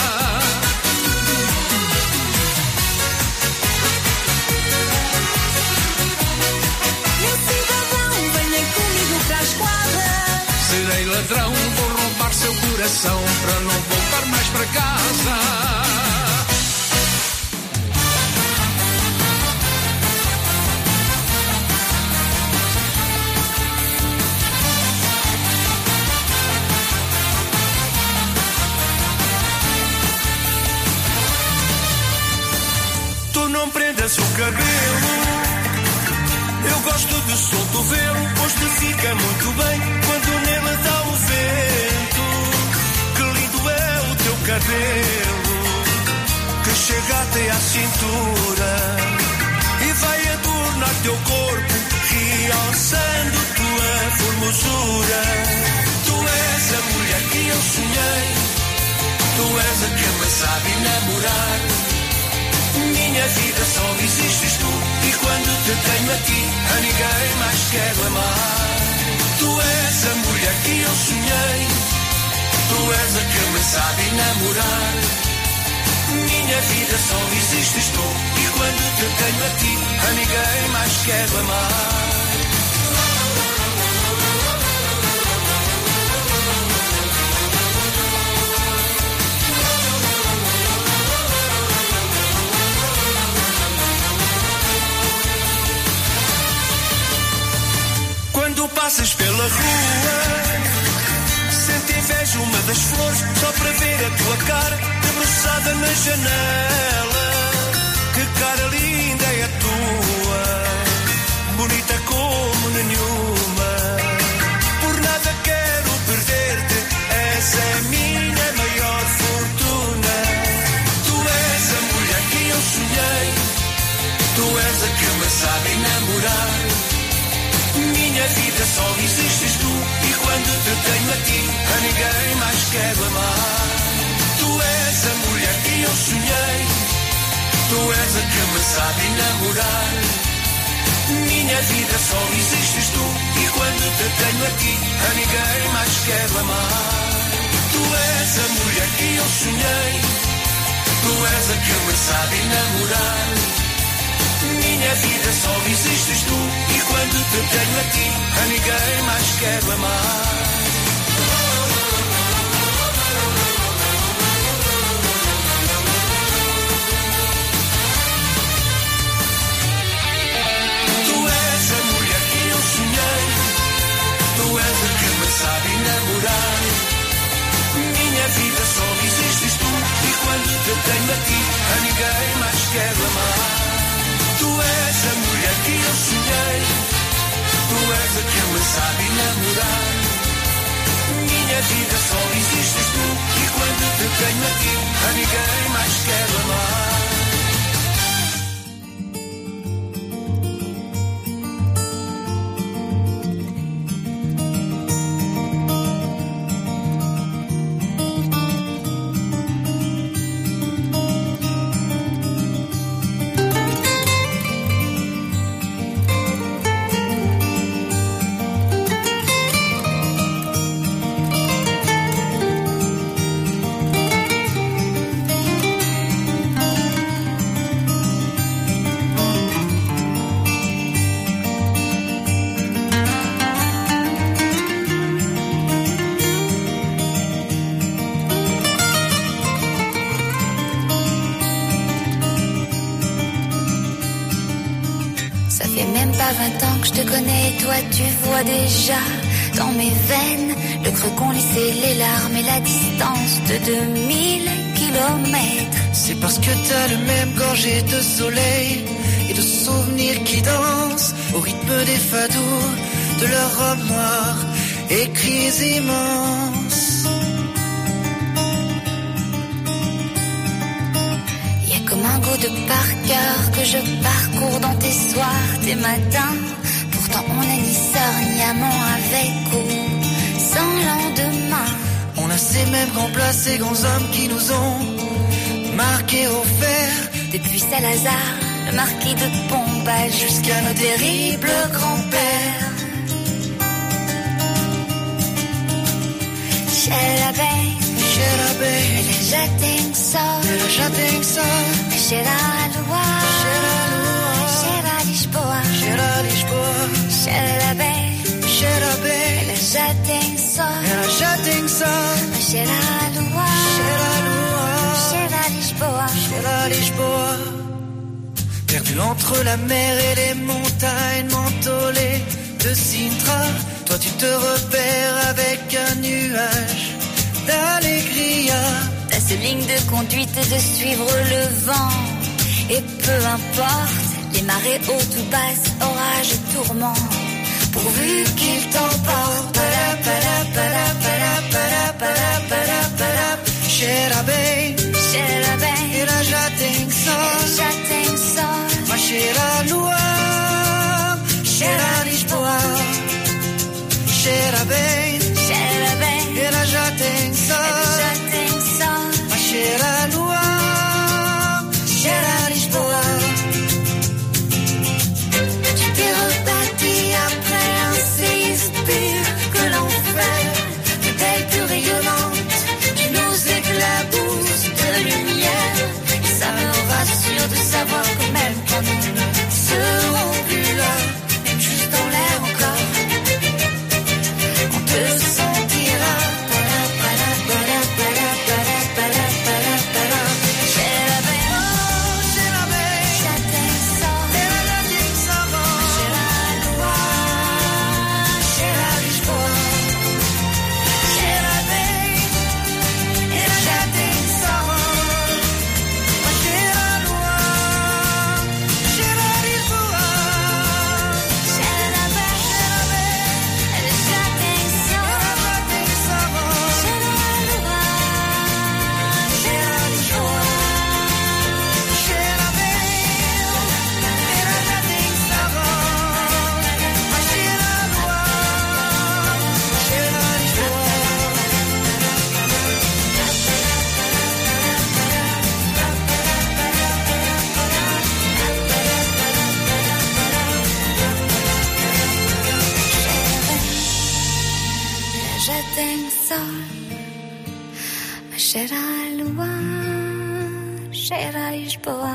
[SPEAKER 9] Meu cidadão, venha comigo para as quadras.
[SPEAKER 11] Serei ladrão, vou roubar seu coração para não voltar mais para casa.
[SPEAKER 1] Não prendas o cabelo, eu gosto de solto vê-lo, pois te fica muito bem quando nele dá o vento. Que lindo é o teu cabelo, que chega até à cintura e vai adornar teu corpo, realçando tua formosura. Tu és a mulher que eu sonhei, tu és a que me sabe namorar. Minha vida só existes tu, e quando te tenho a ti, a ninguém mais quero amar. Tu és a mulher que eu sonhei, tu és a que me sabe namorar. Minha vida só existes tu, e quando te tenho a ti, a ninguém mais quero amar. Quando passas pela rua, sente inveja uma das flores, só para ver a tua cara debruçada na janela. Que cara linda é a tua, bonita como nenhuma. Por nada quero perder-te, essa é a minha maior fortuna. Tu és a mulher que eu sonhei, tu és a que me sabe namorar. Minha vida só existes tu, e quando te tenho a ti, a ninguém mais quero amar. Tu és a mulher que eu sonhei, tu és a que me sabe namorar. Minha vida só existes tu, e quando te tenho a ti, a ninguém mais quero amar. Tu és a mulher que eu sonhei, tu és a que me sabe namorar. Minha vida só existes tu, e quando te tenho a ti, a ninguém mais quero amar. Tu és a mulher que eu sonhei, tu és a que me sabe namorar. Minha vida só existes tu, e quando te tenho a ti, a ninguém mais quero amar. Tu és a mulher que eu sonhei, tu és a que me sabe namorar. Minha vida só existes tu, e quando te tenho a ti, a ninguém mais quero amar.
[SPEAKER 5] vingt ans que je te connais, toi tu vois déjà dans mes veines le creux qu'ont laissé les larmes et la distance de deux mille kilomètres.
[SPEAKER 12] C'est parce que t'as le même gorgée de soleil et de souvenirs qui dansent au rythme des fadous de leur robe noire et cris immenses.
[SPEAKER 5] Y a comme un goût de par cœur que je parcours dans tes soirs, tes matins. Pourtant on n'est ni sœur ni amant avec ou sans lendemain.
[SPEAKER 12] On a ces mêmes grands plats, ces grands hommes qui nous ont marqués au fer.
[SPEAKER 5] Depuis Salazar, le marquis de Pombal, jusqu'à nos terribles grands-pères. Sheila Bay,
[SPEAKER 12] Sheila Bay,
[SPEAKER 5] Sheila Jackson,
[SPEAKER 12] Jackson,
[SPEAKER 5] Sheila Lua, Sheila Lisboa,
[SPEAKER 12] Sheila Lisboa,
[SPEAKER 5] Sheila Bay,
[SPEAKER 12] Sheila Bay,
[SPEAKER 5] Jackson,
[SPEAKER 12] Jackson,
[SPEAKER 5] Sheila Lua, Sheila Lisboa,
[SPEAKER 12] Sheila Lisboa. Perdu entre la mer et les montagnes mentholées de Sintra, toi tu te repères avec un nuage d'allégria.
[SPEAKER 5] T'as cette ligne de conduite de suivre le vent. Et peu importe, les marées hautes ou basses, orages et tourments, pourvu qu'il t'emporte.
[SPEAKER 12] Sheila Bay,
[SPEAKER 5] Sheila Bay,
[SPEAKER 12] et la Jackson, ma Sheila Lua, Sheila Lisboa, Sheila Bay,
[SPEAKER 5] Sheila Bay,
[SPEAKER 12] et la Jackson, ma Sheila Lua, Sheila Lisboa.
[SPEAKER 5] Tu t'es rebâti après un séisme pire que l'enfer, de belle plus rayonnante, qui nous éclabousse de lumière. Et ça me rassure de savoir que même quand nous ne serons plus là, même juste dans l'air encore, on te sentira. Sheila Lua, Sheila Lisboa,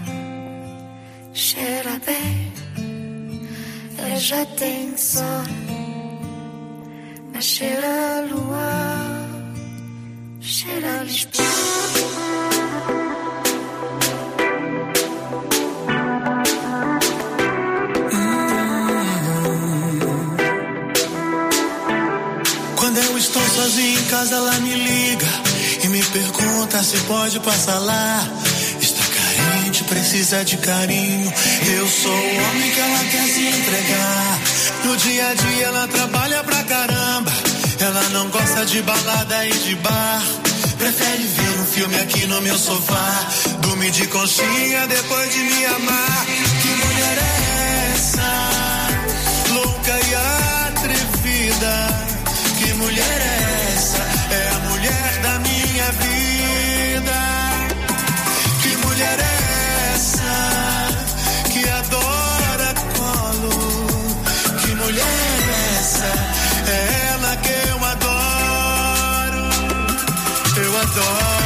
[SPEAKER 5] Sheila Bay, et Jackson, ma Sheila Lua, Sheila Lisboa.
[SPEAKER 1] Quando eu estou sozinho em casa, ela me liga e me pergunta se pode passar lá. Está carente, precisa de carinho. Eu sou o homem que ela quer se entregar. No dia a dia ela trabalha pra caramba. Ela não gosta de balada e de bar. Prefere ver um filme aqui no meu sofá. Dormir de conchinha depois de me amar. Que mulher é essa? Louca e atrevida. Que mulher é essa? É a mulher da minha vida. Que mulher é essa? Que adora colo. Que mulher é essa? É ela que eu adoro. Eu adoro.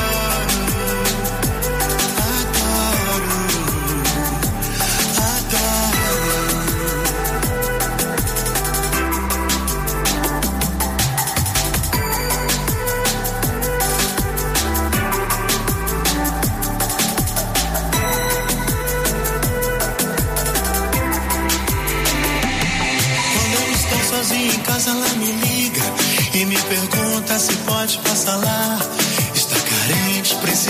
[SPEAKER 1] Sozinho em casa ela me liga e me pergunta se pode passar lá. Está carente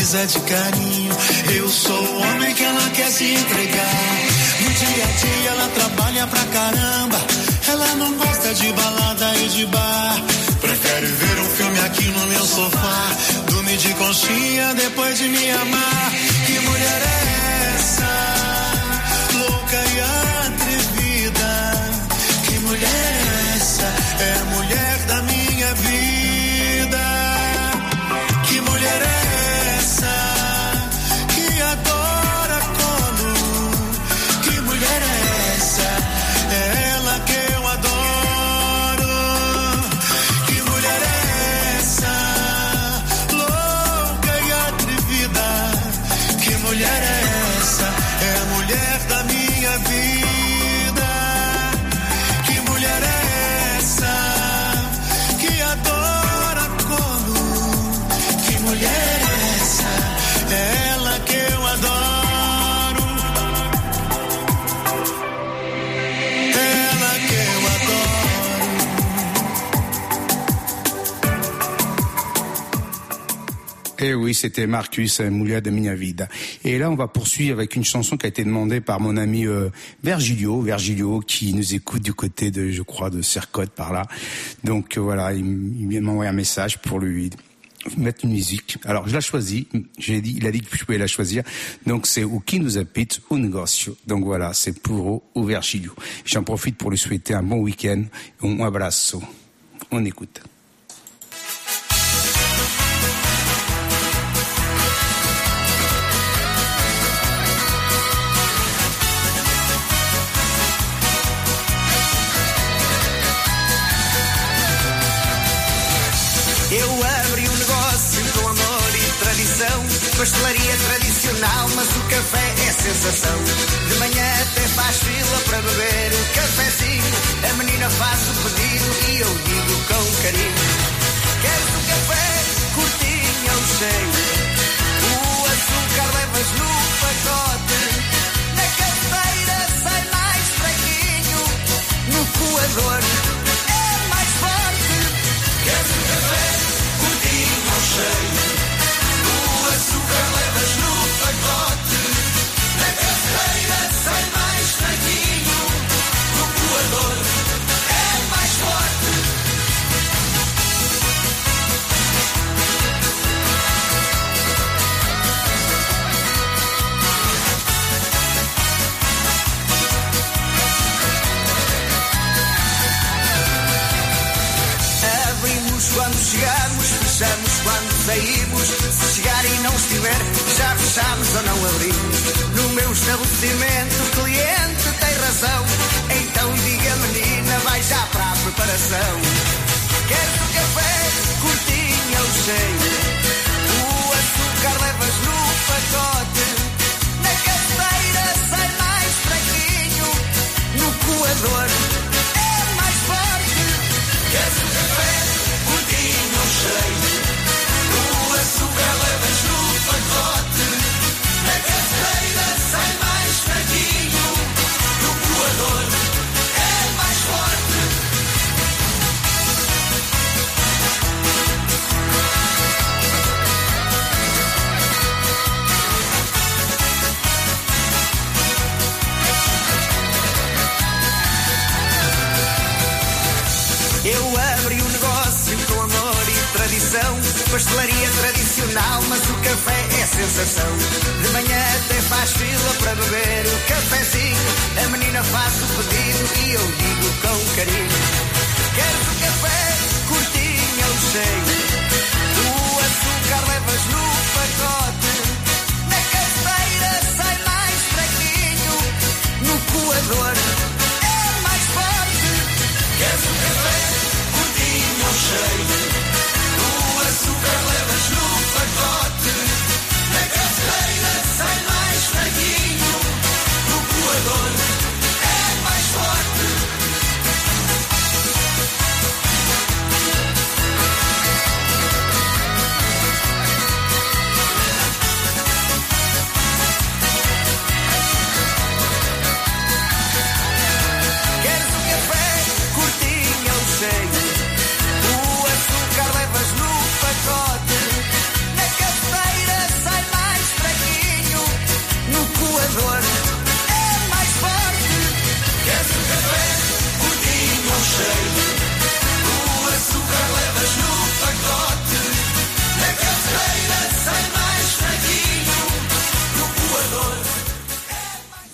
[SPEAKER 1] precisa de carinho. Eu sou o homem que ela quer se entregar. No dia a dia ela trabalha pra caramba. Ela não gosta de balada e de bar. Prefere ver um filme aqui no meu sofá. Dormir de conchinha depois de me amar. Que mulher é essa? Louca e atrevida. Que mulher é essa? É a mulher da minha vida. Que mulher é essa? Que adora colo. Que mulher é essa? É ela que eu adoro. Que mulher é essa? Louca e atrevida. Que mulher é essa? É a mulher da minha vida. Que mulher é essa? Que adora colo. Que mulher é essa? É ela que eu adoro. Ela que eu adoro.
[SPEAKER 2] Et oui, c'était Marcus, Mulher da Minha Vida. Et là, on va poursuivre avec une chanson qui a été demandée par mon ami euh, Virgilio, Virgilio qui nous écoute du côté de, je crois, de Sercotte par là. Donc euh, voilà, il, il vient de m'envoyer un message pour lui mettre une musique. Alors je l'ai choisi, j'ai dit, il a dit que je pouvais la choisir. Donc c'est O Que Nos Apita o Negócio. Donc voilà, c'est pour o Virgilio. J'en profite pour lui souhaiter un bon week-end. Un abraço. On écoute.
[SPEAKER 13] Eu abri um negócio com amor e tradição. Pastelaria tradicional, mas o café é sensação. De manhã até faz fila para beber o cafezinho. A menina faz o pedido e eu digo com carinho: queres um café curtinho ou cheio? O açúcar levas no pacote. Na cafeira sai mais fraquinho. No coador é mais forte. Queres um café curtinho ou cheio? O açúcar levas no pacote. Na cafeira sai mais fraquinho. No coador é mais forte. Quando chegamos, fechamos quando saímos. Se chegar e não estiver, já fechamos ou não abrimos. No meu estabelecimento o cliente tem razão. Então diga menina, vai já para a preparação. Queres um café curtinho ou cheio? O açúcar levas no pacote. Na cafeira sai mais fraquinho. No coador é mais forte. Queres um café curtinho ou cheio? O açúcar levas no pacote. Na cafeira sai mais fraquinho. No coador é mais forte. Eu abri um negócio com amor e tradição. Pastelaria tradicional, mas o café é sensação. De manhã até faz fila para beber o cafezinho. A menina faz o pedido e eu digo com carinho: queres um café curtinho ou cheio? O açúcar levas no pacote. Na cafeira sai mais fraquinho. No coador é mais forte. Queres um café curtinho ou cheio? O açúcar levas no pacote. Na cafeira sai mais fraquinho. No coador é mais forte.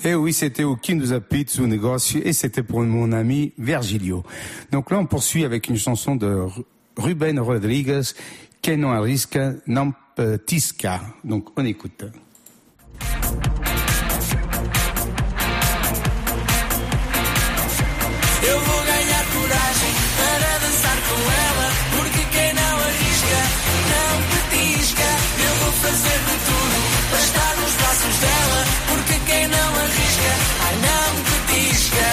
[SPEAKER 2] Et oui, c'était o qui nous a pizza o negócio et c'était pour mon ami Virgilio. Donc là, on poursuit avec une chanson de Ruben Rodrigues, Quem não arrisca, não petisca. Donc on écoute.
[SPEAKER 3] Eu vou ganhar coragem para dançar com ela, porque quem não arrisca, não petisca. Eu vou fazer de tudo para estar nos braços dela, porque quem não arrisca, ai não petisca.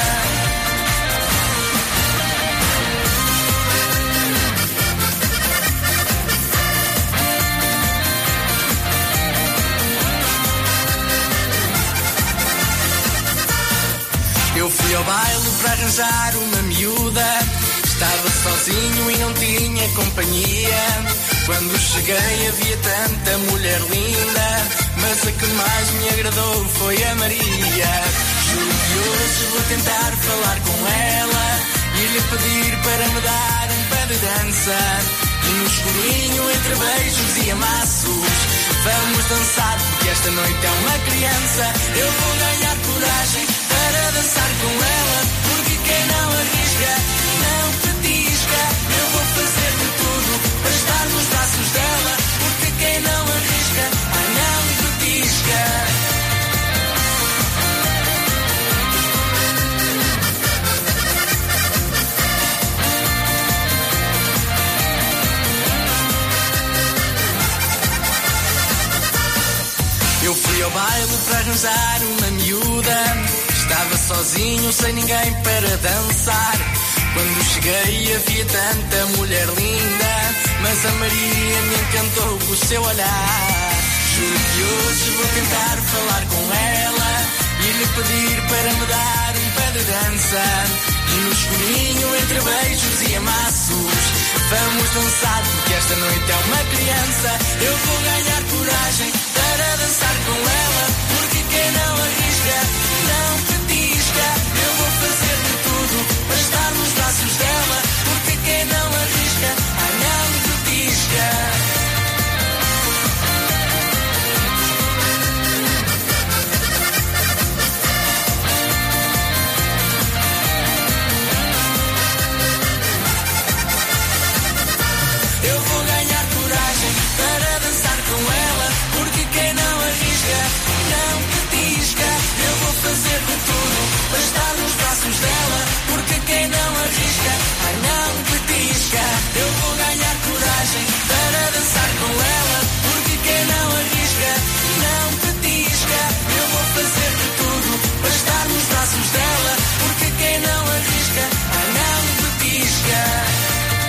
[SPEAKER 3] Eu fui ao baile para arranjar uma miúda. Estava sozinho e não tinha companhia. Quando cheguei havia tanta mulher linda, mas a que mais me agradou foi a Maria. Juro que hoje vou tentar falar com ela e lhe pedir para me dar um pé de dança. E no escurinho, entre beijos e amassos, vamos dançar porque esta noite é uma criança. Eu vou ganhar coragem para dançar com ela, porque quem não arrisca, não petisca. Eu vou fazer de tudo para estar nos braços dela, porque quem não arrisca, ai não petisca. Eu fui ao baile para arranjar uma miúda. Estava sozinho, sem ninguém para dançar. Quando cheguei havia tanta mulher linda, mas a Maria me encantou com o seu olhar. Juro que hoje vou tentar falar com ela e lhe pedir para me dar um pé de dança. E no escurinho, entre beijos e amassos, vamos dançar porque esta noite é uma criança. Eu vou ganhar coragem para dançar com ela, porque quem não arrisca, não petisca. Eu vou fazer de tudo para estar nos braços dela, porque quem não arrisca, ai não petisca. Eu vou ganhar coragem para dançar com ela, porque quem não arrisca, não petisca. Eu vou fazer de tudo para estar nos braços dela, porque quem não arrisca, ai não petisca. Eu vou ganhar coragem para dançar com ela, porque quem não arrisca, não petisca. Eu vou fazer de tudo para estar nos braços dela, porque quem não arrisca, ai não petisca.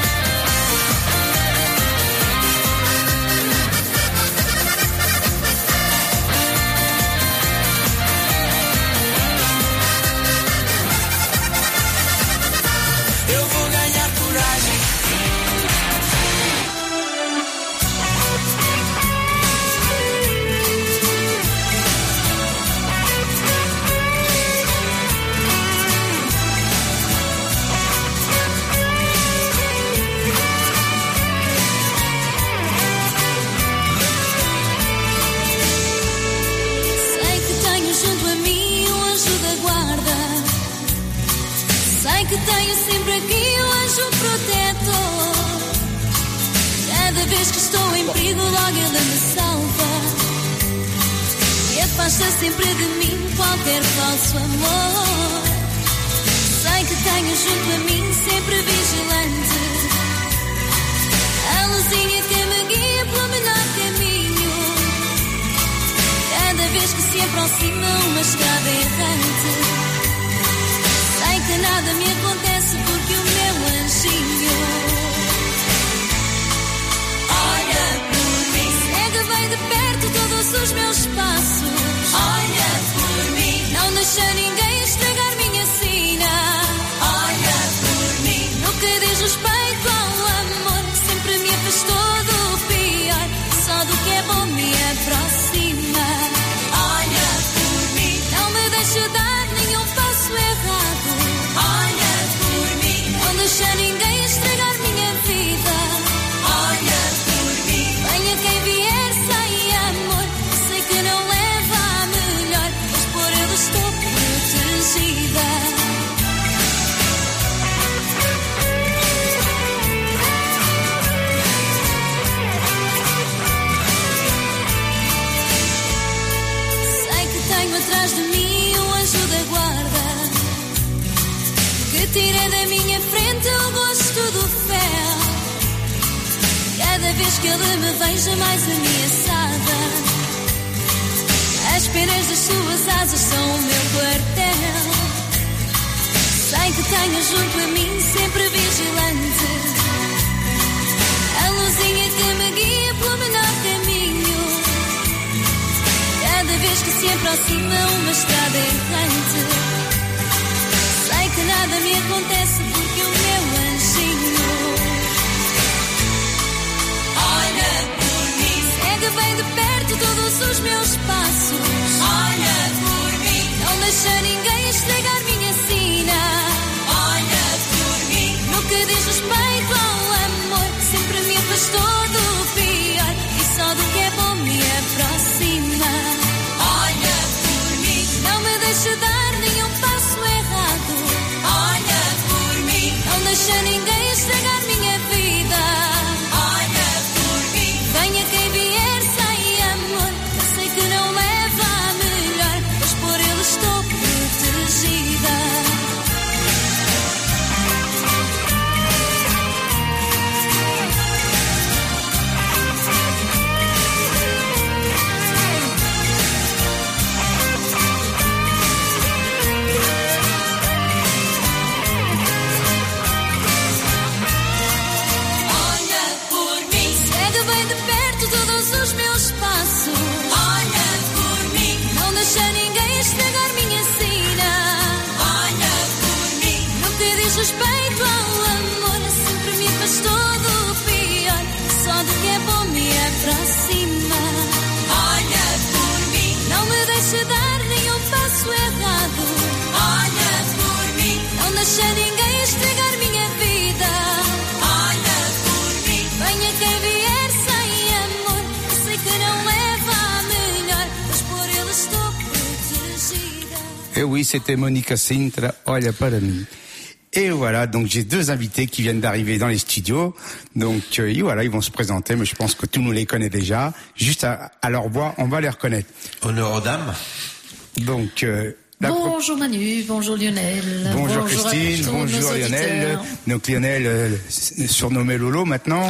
[SPEAKER 3] Eu vou ganhar coragem.
[SPEAKER 5] Sei que tenho junto a mim um anjo da guarda. Sei que tenho sempre aqui um anjo protetor. Cada vez que estou em perigo, logo ele me salva e afasta sempre de mim qualquer falso amor. Sei que tenho junto a mim sempre vigilante, a luzinha que me guia pelo menor caminho. Cada vez que se aproxima uma estrada errante, sei que nada me acontece porque o meu anjinho olha por mim, segue bem de perto todos os meus passos. Olha por mim, não deixa ninguém estragar minha sina. Olha por mim, no que diz respeito ao amor, sempre me afastou do pior, só do que é bom me aproxima. Olha por mim, não me deixa dar nenhum passo errado. Olha por mim, não deixa ninguém estragar minha vida. Olha por mim, venha quem vier sem amor, sei que não tira da minha frente o gosto do fel. Cada vez que ele me veja mais ameaçada, as penas das suas asas são o meu quartel. Sei que tenho junto a mim sempre vigilante a luzinha que me guia pelo menor caminho. Cada vez que se aproxima uma estrada errante, sei que nada me acontece porque o meu anjinho olha por mim, segue bem de perto todos os meus passos. Olha por mim, não deixa ninguém estragar minha sina. Olha por mim, no que diz respeito ao amor, sempre me afastou do pior e só do que é bom me aproxima. Olha por mim, não me deixa dar nenhum passo errado. Olha por mim, não deixa ninguém estragar minha vida. Olha por mim, venha quem vier sem amor, eu sei que não leva a melhor, pois por ele estou protegida. Respeito ao amor, sempre me afastou do pior, só do que é bom me aproxima. Olha por mim, não me deixa dar nenhum passo errado. Olha por mim, não deixa ninguém estragar minha vida. Olha por mim, venha quem vier sem amor, eu sei que não leva a melhor, pois por ele estou protegida.
[SPEAKER 2] Et oui, c'était Monica Sintra, olha para mim. Et voilà, donc j'ai deux invités qui viennent d'arriver dans les studios. Donc euh, et voilà, ils vont se présenter, mais je pense que tout le monde les connaît déjà. Juste à, à leur voix, on va les reconnaître.
[SPEAKER 14] Honneur aux dames.
[SPEAKER 2] Donc euh, la
[SPEAKER 15] bonjour Manu, bonjour Lionel.
[SPEAKER 2] Bonjour, bonjour
[SPEAKER 15] Christine,
[SPEAKER 2] bonjour Lionel. Donc Lionel, euh, surnommé Lolo maintenant.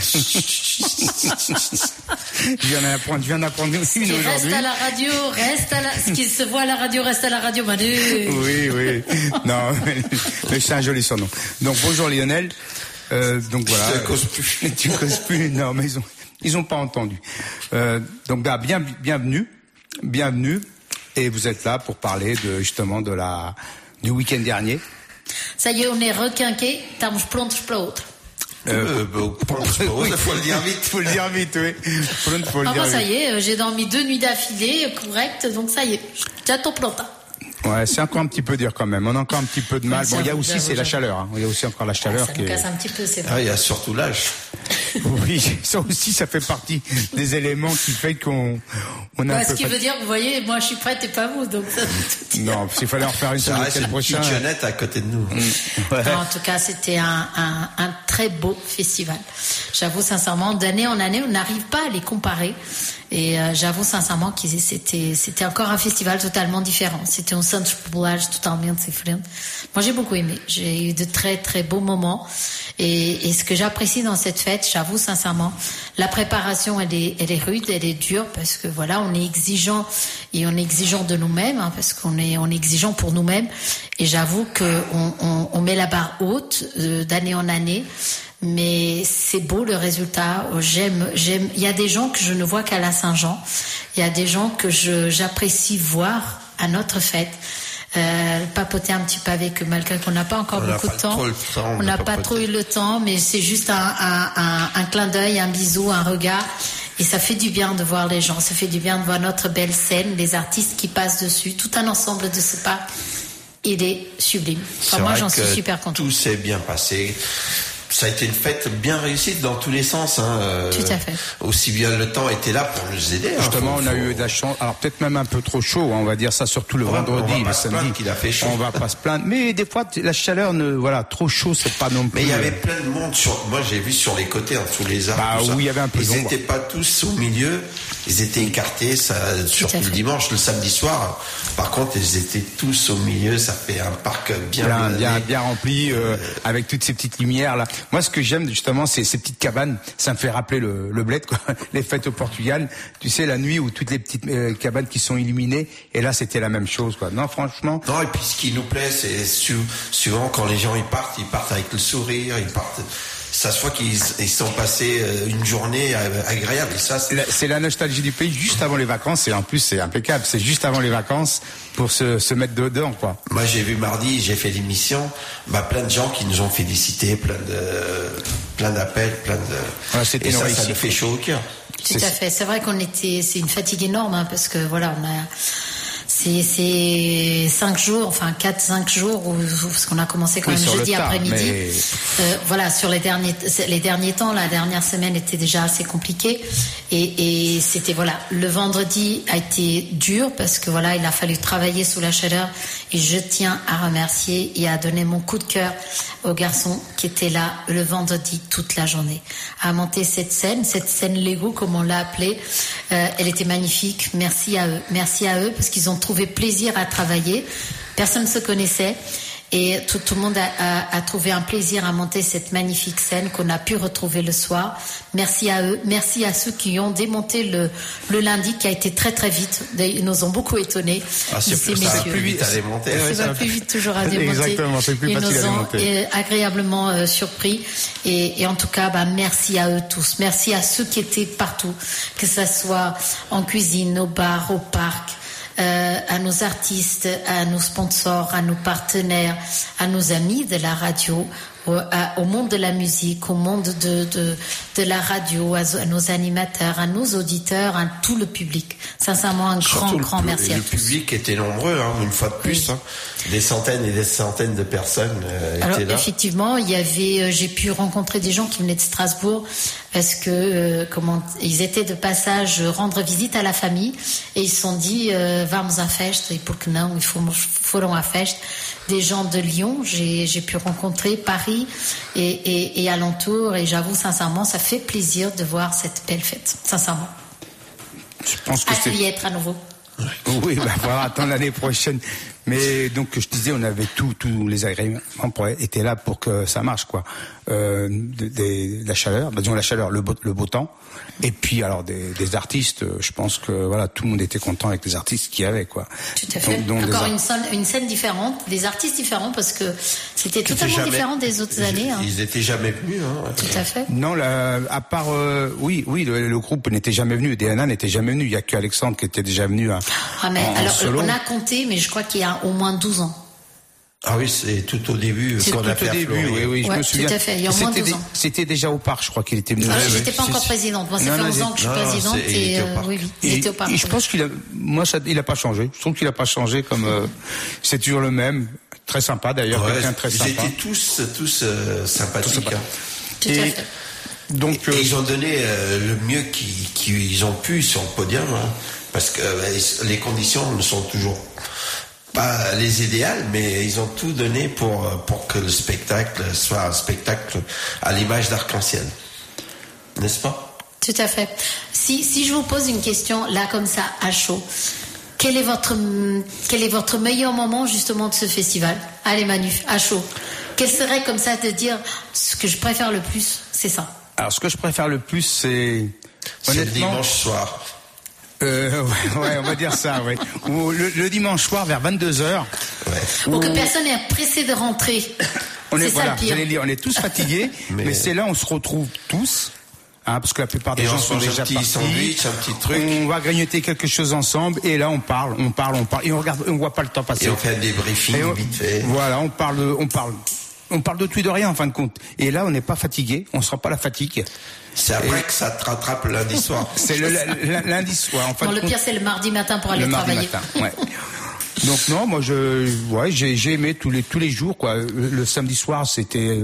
[SPEAKER 2] Je viens d'apprendre, je viens d'apprendre une aujourd'hui.
[SPEAKER 15] Reste à la radio, reste à la, ce qui se voit à la radio, reste à la radio, Manu.
[SPEAKER 2] Oui, oui. Non, mais c'est un joli surnom. Donc bonjour Lionel. Euh, donc voilà.
[SPEAKER 14] Tu ne causes plus.
[SPEAKER 2] Tu ne causes plus. Non, mais ils ont, ils ont pas entendu. Euh, donc bah, bien, bienvenue, bienvenue. Et vous êtes là pour parler de justement de la du week-end dernier.
[SPEAKER 15] Ça y est, on est requinqués, estamos prontos para outra.
[SPEAKER 2] Euh,
[SPEAKER 14] il faut le dire vite.
[SPEAKER 2] Faut le dire vite, oui. Faut, faut le
[SPEAKER 15] ah
[SPEAKER 2] dire
[SPEAKER 15] moi, ça
[SPEAKER 2] vite.
[SPEAKER 15] y est, j'ai dormi deux nuits d'affilée, correct, donc ça y est, j'attends pronta.
[SPEAKER 2] Ouais, c'est encore un petit peu dur quand même. On a encore un petit peu de mal. Bon, il y a aussi, c'est la chaleur. Hein. Il y a aussi encore la chaleur
[SPEAKER 15] ça
[SPEAKER 2] qui
[SPEAKER 15] nous
[SPEAKER 2] est...
[SPEAKER 15] casse un petit peu, c'est vrai.
[SPEAKER 14] Ah, il y a surtout l'âge.
[SPEAKER 2] Oui, ça aussi, ça fait partie des éléments qui fait qu'on on a
[SPEAKER 15] ouais,
[SPEAKER 2] un peu
[SPEAKER 15] ce qui veut dire, vous voyez, moi je suis prête et pas vous, donc ça tout dire.
[SPEAKER 2] Non, s'il fallait en refaire une
[SPEAKER 14] ça
[SPEAKER 2] semaine
[SPEAKER 14] reste une
[SPEAKER 2] prochaine.
[SPEAKER 14] kitchenette à côté de nous.
[SPEAKER 2] Mmh. Ouais.
[SPEAKER 15] Non, en tout cas, c'était un, un, un très beau festival. J'avoue sincèrement, d'année en année, on n'arrive pas à les comparer. Et euh, j'avoue sincèrement que c'était, c'était encore un festival totalement différent. C'était um Santos Populares totalement différent. Moi, j'ai beaucoup aimé. J'ai eu de très, très beaux moments. Et, et ce que j'apprécie dans cette fête, j'avoue sincèrement, la préparation, elle est, elle est rude, elle est dure, parce que voilà, on est exigeant et on est exigeant de nous-mêmes, hein, parce qu'on est, on est exigeant pour nous-mêmes. Et j'avoue que on, on, on met la barre haute euh, d'année en année. Mais c'est beau le résultat. J'aime, j'aime. Il y a des gens que je ne vois qu'à la Saint-Jean. Il y a des gens que je, j'apprécie voir à notre fête. Euh, papoter un petit peu avec eux, malgré qu'on n'a pas encore
[SPEAKER 14] on
[SPEAKER 15] beaucoup
[SPEAKER 14] pas
[SPEAKER 15] de temps.
[SPEAKER 14] Trop le temps.
[SPEAKER 15] On n'a pas trop eu le temps, mais c'est juste un, un, un, un clin d'œil, un bisou, un regard. Et ça fait du bien de voir les gens. Ça fait du bien de voir notre belle scène, les artistes qui passent dessus, tout un ensemble de ce parc. Il est sublime. Enfin, moi, j'en suis super content.
[SPEAKER 14] Tout s'est bien passé. ça a été une fête bien réussie dans tous les sens. Hein.
[SPEAKER 15] Tout à fait.
[SPEAKER 14] Aussi bien le temps était là pour nous aider.
[SPEAKER 2] Justement,
[SPEAKER 14] hein, faut,
[SPEAKER 2] on a
[SPEAKER 14] faut...
[SPEAKER 2] eu de la chance. Alors peut-être même un peu trop chaud, hein, on va dire ça surtout le
[SPEAKER 14] Ouais,
[SPEAKER 2] vendredi, le samedi.
[SPEAKER 14] Qu'il a fait chaud.
[SPEAKER 2] On va pas se plaindre. Mais des fois, la chaleur, ne, voilà, trop chaud, c'est pas non plus.
[SPEAKER 14] Mais il y avait plein de monde sur. Moi, j'ai vu sur les côtés, en tous les arbres.
[SPEAKER 2] Bah, où il y avait un peu
[SPEAKER 14] Ils
[SPEAKER 2] d'ombre.
[SPEAKER 14] n'étaient pas tous au milieu. Ils étaient écartés, ça, surtout le dimanche, le samedi soir. Par contre, ils étaient tous au milieu. Ça fait un parc bien,
[SPEAKER 2] bien, bien, bien rempli, euh, avec toutes ces petites lumières là. Moi, ce que j'aime justement, c'est ces petites cabanes. Ça me fait rappeler le, le bled, quoi. Les fêtes au Portugal. Tu sais, la nuit où toutes les petites euh, cabanes qui sont illuminées. Et là, c'était la même chose, quoi. Non, franchement.
[SPEAKER 14] Non, et puis ce qui nous plaît, c'est su- souvent quand les gens ils partent, ils partent avec le sourire, ils partent. Ça se voit qu'ils ils sont passés une journée agréable. Et ça, c'est...
[SPEAKER 2] La- c'est la nostalgie du pays juste avant les vacances. Et en plus, c'est impeccable. C'est juste avant les vacances pour se, se mettre dedans, quoi.
[SPEAKER 14] Moi, j'ai vu mardi, j'ai fait l'émission, bah, plein de gens qui nous ont félicités, plein de, plein d'appels, plein de.
[SPEAKER 2] Ouais, c'était
[SPEAKER 14] et
[SPEAKER 2] une
[SPEAKER 14] ça, ça
[SPEAKER 2] réussite.
[SPEAKER 14] nous fait chaud au cœur.
[SPEAKER 15] Tout à fait. C'est vrai qu'on était, c'est une fatigue énorme, hein, parce que voilà, on a, c'est, c'est cinq jours, enfin quatre, cinq jours, où, parce qu'on a commencé quand
[SPEAKER 2] Oui,
[SPEAKER 15] même
[SPEAKER 2] sur le
[SPEAKER 15] jeudi
[SPEAKER 2] tard,
[SPEAKER 15] après-midi.
[SPEAKER 2] mais-
[SPEAKER 15] Euh, voilà, sur les derniers, les derniers temps, la dernière semaine était déjà assez compliquée, et, et c'était voilà, le vendredi a été dur parce que voilà, il a fallu travailler sous la chaleur, et je tiens à remercier et à donner mon coup de cœur aux garçons qui étaient là le vendredi toute la journée, à monter cette scène, cette scène Lego comme on l'a appelée. Euh, elle était magnifique. Merci à eux, merci à eux parce qu'ils ont trouvé plaisir à travailler. Personne ne se connaissait. Et tout, tout le monde a, a, a trouvé un plaisir à monter cette magnifique scène qu'on a pu retrouver le soir. Merci à eux. Merci à ceux qui ont démonté le, le lundi, qui a été très très vite. Ils nous ont beaucoup étonnés.
[SPEAKER 14] Ah, c'est
[SPEAKER 15] Ces
[SPEAKER 14] plus, ça va
[SPEAKER 15] messieurs.
[SPEAKER 14] plus vite à démonter.
[SPEAKER 15] Ça
[SPEAKER 14] Ouais,
[SPEAKER 15] va
[SPEAKER 14] ça
[SPEAKER 15] plus
[SPEAKER 14] va-
[SPEAKER 15] vite toujours à démonter.
[SPEAKER 2] Exactement, c'est plus
[SPEAKER 15] Ils
[SPEAKER 2] facile à
[SPEAKER 15] nous ont
[SPEAKER 2] démonter.
[SPEAKER 15] euh, agréablement euh, surpris. Et, et en tout cas, bah, merci à eux tous. Merci à ceux qui étaient partout, que ça soit en cuisine, au bar, au parc. Euh, à nos artistes, à nos sponsors, à nos partenaires, à nos amis de la radio, au, à- au monde de la musique, au monde de, de, de la radio, à, à nos animateurs, à nos auditeurs, à tout le public. Sincèrement, un grand,
[SPEAKER 14] Surtout
[SPEAKER 15] grand
[SPEAKER 14] le,
[SPEAKER 15] merci à
[SPEAKER 14] le
[SPEAKER 15] tous.
[SPEAKER 14] public était nombreux, hein, une fois de plus. Hein. Des centaines et des centaines de personnes euh,
[SPEAKER 15] Alors
[SPEAKER 14] étaient là.
[SPEAKER 15] effectivement, il y avait, euh, j'ai pu rencontrer des gens qui venaient de Strasbourg parce que euh, comment ils étaient de passage euh, rendre visite à la famille et ils se sont dit euh, vamos à festa, et pour que non, il faut foram à festa. Des gens de Lyon, j'ai j'ai pu rencontrer Paris et, et, et alentour, et j'avoue sincèrement, ça fait plaisir de voir cette belle fête, sincèrement.
[SPEAKER 2] Je pense que
[SPEAKER 15] Hâte
[SPEAKER 2] c'est.
[SPEAKER 15] d'y être à nouveau.
[SPEAKER 2] Oui, bah voilà, attends l'année prochaine. Mais donc, je disais, on avait tout, tous les agréments pour- étaient là pour que ça marche, quoi. Euh, de, de- la chaleur, bah, disons la chaleur, le beau, le beau temps, et puis alors des, des artistes. Je pense que voilà, tout le monde était content avec les artistes qu'il y avait, quoi.
[SPEAKER 15] Tout à fait.
[SPEAKER 2] Donc, donc, des
[SPEAKER 15] Encore
[SPEAKER 2] ar-
[SPEAKER 15] une scène, une scène différente, des artistes différents, parce que c'était
[SPEAKER 14] Qui étaient
[SPEAKER 15] totalement
[SPEAKER 14] jamais-
[SPEAKER 15] différent des autres années. Hein.
[SPEAKER 14] Ils étaient jamais venus. Hein.
[SPEAKER 15] Tout à fait.
[SPEAKER 2] Non, la- à part, euh, oui, oui, le, le groupe n'était jamais venu, D N A n'était jamais venu. Il y a que Alexandre qui était déjà venu. hein,
[SPEAKER 15] Ah, mais
[SPEAKER 2] en, en
[SPEAKER 15] alors,
[SPEAKER 2] solo.
[SPEAKER 15] on a compté, mais je crois qu'il y a au moins douze ans.
[SPEAKER 14] Ah oui, c'est tout au début
[SPEAKER 15] C'est
[SPEAKER 14] qu'on
[SPEAKER 15] tout
[SPEAKER 14] a
[SPEAKER 15] au
[SPEAKER 14] fait à
[SPEAKER 2] début,
[SPEAKER 14] Fleury.
[SPEAKER 2] oui, oui, je
[SPEAKER 15] Ouais,
[SPEAKER 2] me
[SPEAKER 15] tout
[SPEAKER 2] souviens.
[SPEAKER 15] à fait, il y a au moins
[SPEAKER 2] C'était
[SPEAKER 15] douze
[SPEAKER 2] dé-
[SPEAKER 15] ans.
[SPEAKER 2] C'était déjà au parc, je crois qu'il était venu.
[SPEAKER 15] Alors,
[SPEAKER 2] Ouais,
[SPEAKER 15] j'étais
[SPEAKER 2] ouais.
[SPEAKER 15] pas encore
[SPEAKER 2] C'est-
[SPEAKER 15] présidente. Moi, ça
[SPEAKER 2] Non,
[SPEAKER 15] fait
[SPEAKER 2] non,
[SPEAKER 15] onze ans que je suis
[SPEAKER 14] non,
[SPEAKER 15] présidente
[SPEAKER 14] c'est- il
[SPEAKER 15] et
[SPEAKER 14] était au
[SPEAKER 15] euh,
[SPEAKER 14] parc.
[SPEAKER 15] oui, oui,
[SPEAKER 2] Et,
[SPEAKER 15] il était au parc.
[SPEAKER 2] et je pense qu'il a, moi, ça, il a pas changé. Je trouve qu'il a pas changé comme, euh, c'est toujours le même. Très sympa d'ailleurs,
[SPEAKER 14] Ouais,
[SPEAKER 2] quelqu'un de très
[SPEAKER 14] ils
[SPEAKER 2] sympa.
[SPEAKER 14] étaient tous, tous euh, sympathiques.
[SPEAKER 2] sympas.
[SPEAKER 14] hein.
[SPEAKER 15] Tout à
[SPEAKER 2] Et-
[SPEAKER 15] fait.
[SPEAKER 2] Donc,
[SPEAKER 14] Et
[SPEAKER 2] euh,
[SPEAKER 14] ils ont donné euh, le mieux qu'ils qu'ils ont pu sur le podium, hein, parce que euh, les conditions ne sont toujours pas les idéales, mais ils ont tout donné pour, euh, pour que le spectacle soit un spectacle à l'image d'Arc-en-Ciel. N'est-ce pas?
[SPEAKER 15] Tout à fait. Si, si je vous pose une question, là, comme ça, à chaud, quel est votre, quel est votre meilleur moment, justement, de ce festival? Allez, Manu, à chaud. Quel serait, comme ça, de dire ce que je préfère le plus? C'est ça.
[SPEAKER 2] alors, ce que je préfère le plus, c'est,
[SPEAKER 14] C'est le
[SPEAKER 2] honnêtement,
[SPEAKER 14] dimanche soir.
[SPEAKER 2] euh, ouais, ouais, on va dire ça, ouais. Ou le, le dimanche soir vers vingt-deux heures.
[SPEAKER 15] Pour que personne n'ait pressé de rentrer.
[SPEAKER 2] On est,
[SPEAKER 15] C'est ça
[SPEAKER 2] voilà,
[SPEAKER 15] le pire.
[SPEAKER 2] j'allais dire, on est tous fatigués, mais,
[SPEAKER 14] Mais-
[SPEAKER 2] c'est là où on se retrouve tous. Hein, parce que la plupart des
[SPEAKER 14] Et
[SPEAKER 2] gens
[SPEAKER 14] on se
[SPEAKER 2] sont
[SPEAKER 14] mange un
[SPEAKER 2] déjà
[SPEAKER 14] petit
[SPEAKER 2] partis.
[SPEAKER 14] sandwich, un petit truc.
[SPEAKER 2] On va grignoter quelque chose ensemble et là on parle, on parle, on parle et on regarde, on voit pas le temps passer.
[SPEAKER 14] Et on fait un débriefing
[SPEAKER 2] Et on-
[SPEAKER 14] vite fait.
[SPEAKER 2] Voilà, on parle, de- on parle, on parle de tout et de rien en fin de compte. Et là on n'est pas fatigué, on sent pas la fatigue.
[SPEAKER 14] C'est après que ça te rattrape le lundi soir.
[SPEAKER 2] C'est le, l- lundi soir. En fin
[SPEAKER 15] Non,
[SPEAKER 2] de
[SPEAKER 15] le
[SPEAKER 2] compte,
[SPEAKER 15] pire, c'est le mardi matin pour aller
[SPEAKER 2] le mardi
[SPEAKER 15] travailler.
[SPEAKER 2] matin. Ouais. Donc non, moi je, ouais, j'ai, j'ai aimé tous les tous les jours quoi. Le, le samedi soir c'était, euh,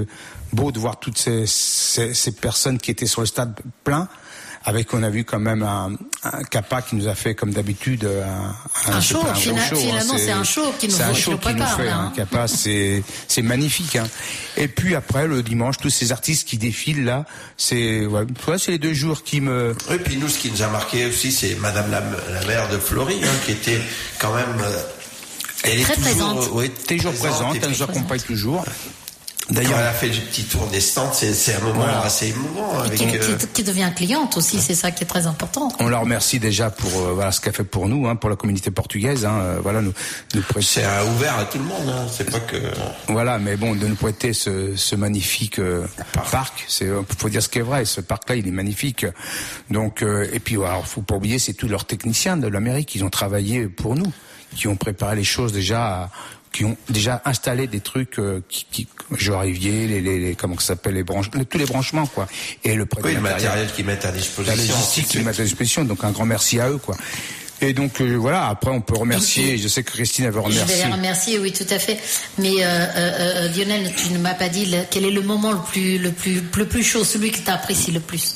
[SPEAKER 2] beau de voir toutes ces, ces, ces personnes qui étaient sur le stade plein. Avec, on a vu quand même un, un Kappa qui nous a fait, comme d'habitude, un,
[SPEAKER 15] un,
[SPEAKER 2] un
[SPEAKER 15] show.
[SPEAKER 2] Un
[SPEAKER 15] Fina,
[SPEAKER 2] show
[SPEAKER 15] finalement,
[SPEAKER 2] hein,
[SPEAKER 15] c'est un show qui nous,
[SPEAKER 2] c'est un
[SPEAKER 15] qui
[SPEAKER 2] show
[SPEAKER 15] nous prépare.
[SPEAKER 2] Qui nous fait,
[SPEAKER 15] là,
[SPEAKER 2] hein.
[SPEAKER 15] hein.
[SPEAKER 2] Kappa, c'est, c'est magnifique. Hein. Et puis après, le dimanche, tous ces artistes qui défilent là, c'est, ouais, ouais, c'est les deux jours qui me.
[SPEAKER 14] Et puis nous, ce qui nous a marqué aussi, c'est Madame la, la maire de Flory, hein, qui était quand même. Euh,
[SPEAKER 15] elle est très
[SPEAKER 14] toujours,
[SPEAKER 15] présente.
[SPEAKER 14] Euh, ouais,
[SPEAKER 2] toujours présente, elle nous accompagne toujours.
[SPEAKER 14] D'ailleurs, elle a fait le petit tour des stands, c'est, c'est un moment voilà. assez émouvant. Avec,
[SPEAKER 15] qui,
[SPEAKER 14] euh...
[SPEAKER 15] qui, qui devient cliente aussi, c'est ça qui est très important.
[SPEAKER 2] On la remercie déjà pour euh, voilà ce qu'elle fait pour nous, hein, pour la communauté portugaise. Hein, euh, voilà, nous, nous prêter...
[SPEAKER 14] C'est euh, ouvert à tout le monde, hein, c'est pas que.
[SPEAKER 2] Voilà, mais bon, de nous prêter ce, ce magnifique euh, parc. parc, c'est faut dire ce qui est vrai. Ce parc-là, il est magnifique. Donc, euh, et puis, alors, faut pas oublier, c'est tous leurs techniciens de l'Amérique qui ont travaillé pour nous, qui ont préparé les choses déjà. À, qui ont déjà installé des trucs euh, qui, qui genre Rivier, les, les, les comment ça s'appelle les branches, les, tous les branchements quoi. Et le,
[SPEAKER 14] oui, le matériel qu'ils mettent à disposition,
[SPEAKER 2] la logistique qu'ils mettent à disposition. Donc un grand merci à eux quoi. Et donc euh, voilà. Après on peut remercier. Et je sais que Christine avait remercié.
[SPEAKER 15] Je vais les remercier, oui, tout à fait. Mais euh, euh, Lionel, tu ne m'as pas dit le, quel est le moment le plus le plus le plus chaud, celui que tu apprécies le plus.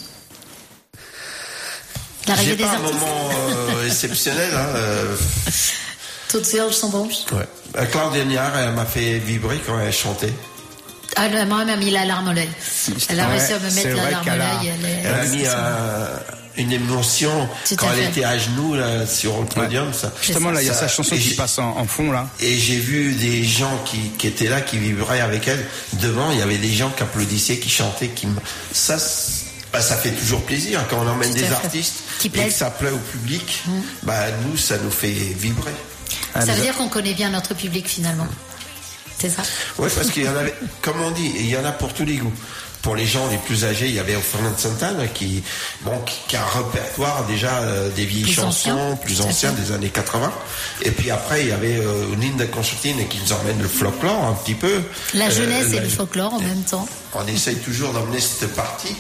[SPEAKER 14] L'arrivée des artistes. J'ai pas un moment euh, exceptionnel. Hein, euh...
[SPEAKER 15] Toutes elles sont bons.
[SPEAKER 14] Ouais. Claudia Niar, elle m'a fait vibrer quand elle chantait.
[SPEAKER 15] Ah, moi, elle m'a mis la larme à l'œil. Elle a
[SPEAKER 2] ouais,
[SPEAKER 15] réussi à me mettre la larme à l'œil.
[SPEAKER 14] Elle, est... elle a mis un, une émotion tout quand elle fait. était à genoux là, sur le podium. Ouais. Ça.
[SPEAKER 2] Justement, là, il y a sa chanson qui passe en, en fond là.
[SPEAKER 14] Et j'ai vu des gens qui, qui étaient là, qui vibraient avec elle. Devant, il y avait des gens qui applaudissaient, qui chantaient. Qui... Ça, bah, ça fait toujours plaisir quand on emmène des artistes qui et que ça plaît au public. Mmh. Bah, nous, ça nous fait vibrer.
[SPEAKER 15] Ça veut dire qu'on connaît bien notre public finalement. C'est ça?
[SPEAKER 14] Oui, parce qu'il y en avait, comme on dit, il y en a pour tous les goûts. Pour les gens les plus âgés, il y avait Fernando Santana qui, bon, qui a un répertoire déjà euh, des vieilles plus chansons, ancien, plus anciens des années quatre-vingts. Et puis après, il y avait euh, Linda Concertine qui nous emmène le folklore un petit peu.
[SPEAKER 15] La jeunesse euh, et
[SPEAKER 14] la,
[SPEAKER 15] le folklore en même temps.
[SPEAKER 14] On essaye toujours d'emmener cette partie.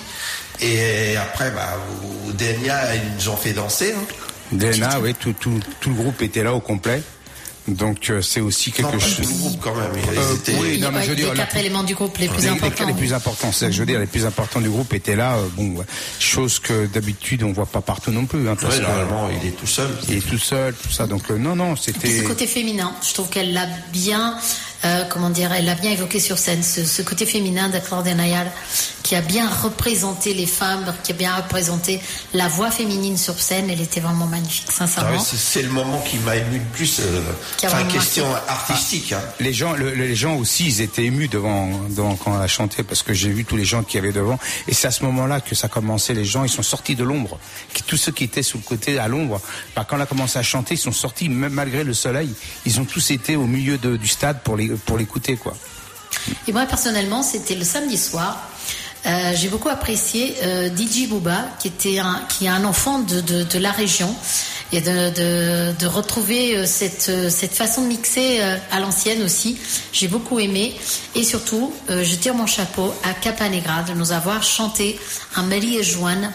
[SPEAKER 14] Et après, bah, D N A, ils nous ont fait danser. Hein.
[SPEAKER 2] D N A, oui, tout, tout, tout le groupe était là au complet. Donc euh, c'est aussi quelque
[SPEAKER 14] non,
[SPEAKER 2] chose.
[SPEAKER 14] Tout le groupe quand même.
[SPEAKER 2] Euh,
[SPEAKER 14] étaient...
[SPEAKER 2] Oui, non, mais je veux dire,
[SPEAKER 15] les quatre éléments du groupe les plus
[SPEAKER 2] les,
[SPEAKER 15] importants.
[SPEAKER 2] Les, les plus importants, c'est que je veux dire, les plus importants du groupe étaient là. Euh, bon, ouais, chose que d'habitude on voit pas partout non plus. Hein,
[SPEAKER 14] parce ouais, normalement, que, il est tout seul.
[SPEAKER 2] Il est tout seul, tout ça. Donc euh, non, non, c'était.
[SPEAKER 15] Et ce côté féminin, je trouve qu'elle l'a bien, euh, comment dire, elle l'a bien évoqué sur scène. Ce, ce côté féminin de Claudia Niar, qui a bien représenté les femmes, qui a bien représenté la voix féminine sur scène. Elle était vraiment magnifique, sincèrement.
[SPEAKER 14] Ah oui, c'est, c'est le moment qui m'a ému le plus. Euh, enfin, question artistique. Hein.
[SPEAKER 2] Les gens, le, les gens aussi, ils étaient émus devant, devant quand elle a chanté, parce que j'ai vu tous les gens qui avaient devant. Et c'est à ce moment-là que ça a commencé. Les gens, ils sont sortis de l'ombre. Tous ceux qui étaient sous le côté à l'ombre, bah, quand elle a commencé à chanter, ils sont sortis, même malgré le soleil. Ils ont tous été au milieu de, du stade pour les, pour l'écouter, quoi.
[SPEAKER 15] Et moi, personnellement, c'était le samedi soir. Euh, j'ai beaucoup apprécié euh, D J Booba, qui était un, qui est un enfant de, de, de la région, et de, de, de retrouver cette, cette façon de mixer euh, à l'ancienne aussi. J'ai beaucoup aimé, et surtout, euh, je tire mon chapeau à Kappa Negra de nous avoir chanté un Marie et Joanne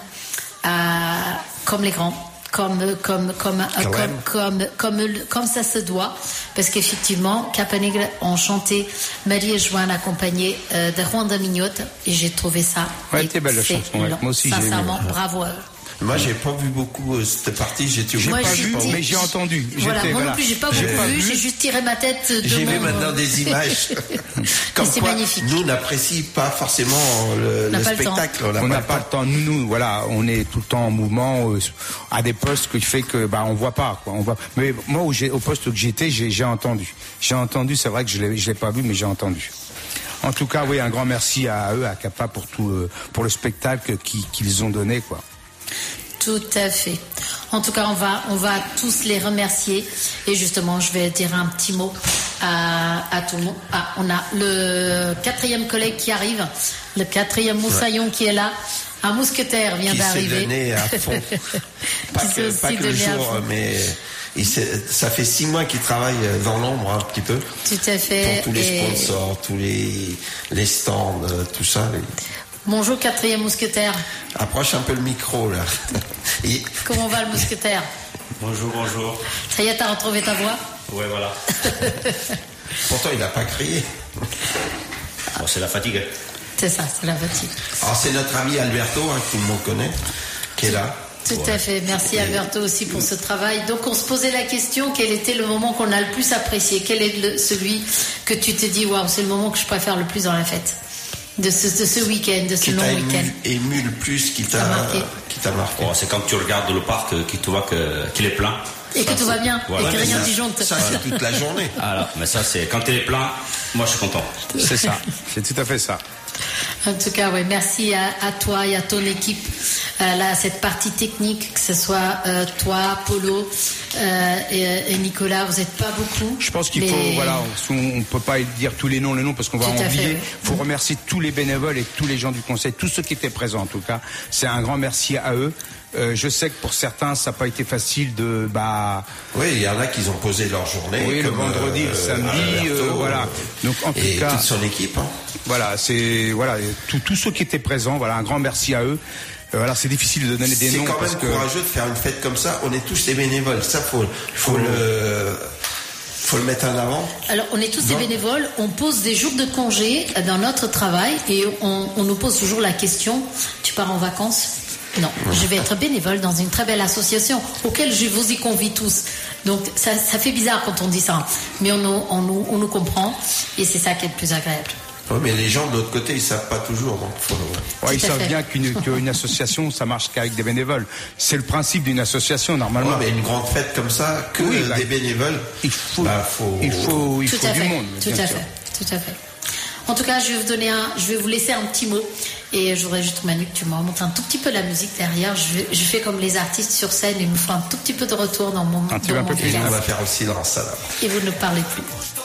[SPEAKER 15] comme les grands. Comme, comme, comme, euh, comme, comme, comme, comme ça se doit, parce qu'effectivement, Kappa Negra ont chanté Marie et Joanne accompagnés euh, de Juan Mignotte, et j'ai trouvé ça.
[SPEAKER 2] Ouais, c'était belle la chanson. Ouais. Moi aussi,
[SPEAKER 15] sincèrement,
[SPEAKER 2] j'ai
[SPEAKER 15] bravo à eux.
[SPEAKER 14] Moi, j'ai pas vu beaucoup euh, cette partie. J'ai,
[SPEAKER 2] j'ai
[SPEAKER 14] moi,
[SPEAKER 2] pas
[SPEAKER 14] j'ai
[SPEAKER 2] vu,
[SPEAKER 14] pas
[SPEAKER 2] mais j'ai entendu.
[SPEAKER 15] Voilà,
[SPEAKER 2] J'étais,
[SPEAKER 15] moi
[SPEAKER 2] voilà.
[SPEAKER 15] non plus, j'ai pas beaucoup
[SPEAKER 2] j'ai
[SPEAKER 15] vu,
[SPEAKER 2] pas
[SPEAKER 15] vu. J'ai juste tiré ma tête de
[SPEAKER 14] j'ai
[SPEAKER 15] mon...
[SPEAKER 14] vu maintenant des images. Comme
[SPEAKER 15] c'est
[SPEAKER 14] quoi,
[SPEAKER 15] magnifique.
[SPEAKER 14] Nous, on n'apprécie pas forcément le, le spectacle.
[SPEAKER 2] Le on n'a pas, pas le temps. Nous, nous, voilà, on est tout le temps en mouvement euh, à des postes qui fait que, bah, on voit pas. Quoi. On voit. Mais moi, où j'ai, au poste où j'étais, j'ai, j'ai entendu. J'ai entendu. C'est vrai que je l'ai, je l'ai pas vu, mais j'ai entendu. En tout cas, oui, un grand merci à eux, à Kappa, pour tout, euh, pour le spectacle qu'ils, qu'ils ont donné, quoi.
[SPEAKER 15] Tout à fait. En tout cas, on va, on va tous les remercier. Et justement, je vais dire un petit mot à, à tout le monde. Ah, on a le quatrième collègue qui arrive, le quatrième moussaillon ouais. qui est là. Un mousquetaire vient
[SPEAKER 14] qui
[SPEAKER 15] d'arriver.
[SPEAKER 14] S'est donné à fond. pas que, pas que le jour, mais il ça fait six mois qu'il travaille dans l'ombre un petit peu.
[SPEAKER 15] Tout à fait.
[SPEAKER 14] Pour tous les
[SPEAKER 15] et...
[SPEAKER 14] sponsors, tous les, les stands, tout ça. Les...
[SPEAKER 15] Bonjour quatrième mousquetaire.
[SPEAKER 14] Approche un peu le micro là.
[SPEAKER 15] Et... Comment va le mousquetaire?
[SPEAKER 16] Bonjour, bonjour.
[SPEAKER 15] Ça y est, t'as retrouvé ta voix?
[SPEAKER 16] Ouais, voilà.
[SPEAKER 14] Pourtant, il n'a pas crié.
[SPEAKER 16] Bon, c'est la fatigue.
[SPEAKER 15] C'est ça, c'est la fatigue.
[SPEAKER 14] Alors c'est notre ami Alberto, hein, que tout le monde connaît, qui est là.
[SPEAKER 15] Tout ouais. à fait. Merci Alberto aussi pour ce travail. Donc on se posait la question, quel était le moment qu'on a le plus apprécié? Quel est le, celui que tu te dis, waouh, c'est le moment que je préfère le plus dans la fête de ce, de ce week-end, de ce
[SPEAKER 14] qui
[SPEAKER 15] long week-end?
[SPEAKER 14] Ému le plus, qui t'a marqué, qui t'a marqué.
[SPEAKER 16] Oh, c'est quand tu regardes le parc, que tu vois que, qu'il est plein.
[SPEAKER 15] Et ça, que tout va bien, voilà, et que rien disjoncte.
[SPEAKER 14] Ça, c'est toute la journée.
[SPEAKER 16] Alors, mais ça, c'est quand il est plein, moi je suis content.
[SPEAKER 2] C'est ça, c'est tout à fait ça.
[SPEAKER 15] En tout cas, oui, merci à, à toi et à ton équipe. Euh, là, cette partie technique, que ce soit euh, toi, Polo euh, et, et Nicolas, vous n'êtes pas beaucoup.
[SPEAKER 2] Je pense qu'il
[SPEAKER 15] mais...
[SPEAKER 2] faut, voilà, on ne peut pas dire tous les noms, les noms parce qu'on va
[SPEAKER 15] tout
[SPEAKER 2] en oublier. Il
[SPEAKER 15] oui.
[SPEAKER 2] faut remercier tous les bénévoles et tous les gens du conseil, tous ceux qui étaient présents en tout cas. C'est un grand merci à eux. Euh, je sais que pour certains, ça n'a pas été facile de. Bah...
[SPEAKER 14] Oui, il y en a qui ont posé leur journée.
[SPEAKER 2] Oui, le vendredi, euh, le samedi, Alberto, euh, voilà. Donc en tout
[SPEAKER 14] et
[SPEAKER 2] cas,
[SPEAKER 14] toute son équipe. Hein.
[SPEAKER 2] Voilà, c'est voilà, tous ceux qui étaient présents. Voilà, un grand merci à eux. Euh, voilà, c'est difficile de donner des noms.
[SPEAKER 14] C'est quand même
[SPEAKER 2] parce que...
[SPEAKER 14] courageux de faire une fête comme ça. On est tous des bénévoles. Ça, faut, faut oh. le. Faut le mettre en avant.
[SPEAKER 15] Alors, on est tous non. des bénévoles, on pose des jours de congé dans notre travail et on, on nous pose toujours la question, tu pars en vacances ? Non, je vais être bénévole dans une très belle association auquel je vous y convie tous. Donc, ça, ça fait bizarre quand on dit ça, mais on, on, on, on nous comprend et c'est ça qui est le plus agréable.
[SPEAKER 14] Oui, mais les gens de l'autre côté, ils savent pas toujours. Donc faut...
[SPEAKER 2] ouais, ils savent fait. bien qu'une, qu'une association, ça marche qu'avec des bénévoles. C'est le principe d'une association, normalement.
[SPEAKER 14] Ouais, mais une grande fête comme ça, que oui, bah, des bénévoles,
[SPEAKER 2] il faut,
[SPEAKER 14] bah, faut...
[SPEAKER 2] il faut, il
[SPEAKER 15] tout
[SPEAKER 2] faut
[SPEAKER 15] à
[SPEAKER 2] du
[SPEAKER 15] fait.
[SPEAKER 2] monde.
[SPEAKER 15] Tout à fait, tout à fait. En tout cas, je vais vous donner un, je vais vous laisser un petit mot. Et je voudrais juste, Manu, que tu me remontes un tout petit peu la musique derrière. Je, je fais comme les artistes sur scène et me font un tout petit peu de retour dans mon,
[SPEAKER 2] un
[SPEAKER 15] dans mon
[SPEAKER 2] peu plus,
[SPEAKER 14] on va faire aussi dans ça, là.
[SPEAKER 15] Et vous ne parlez plus.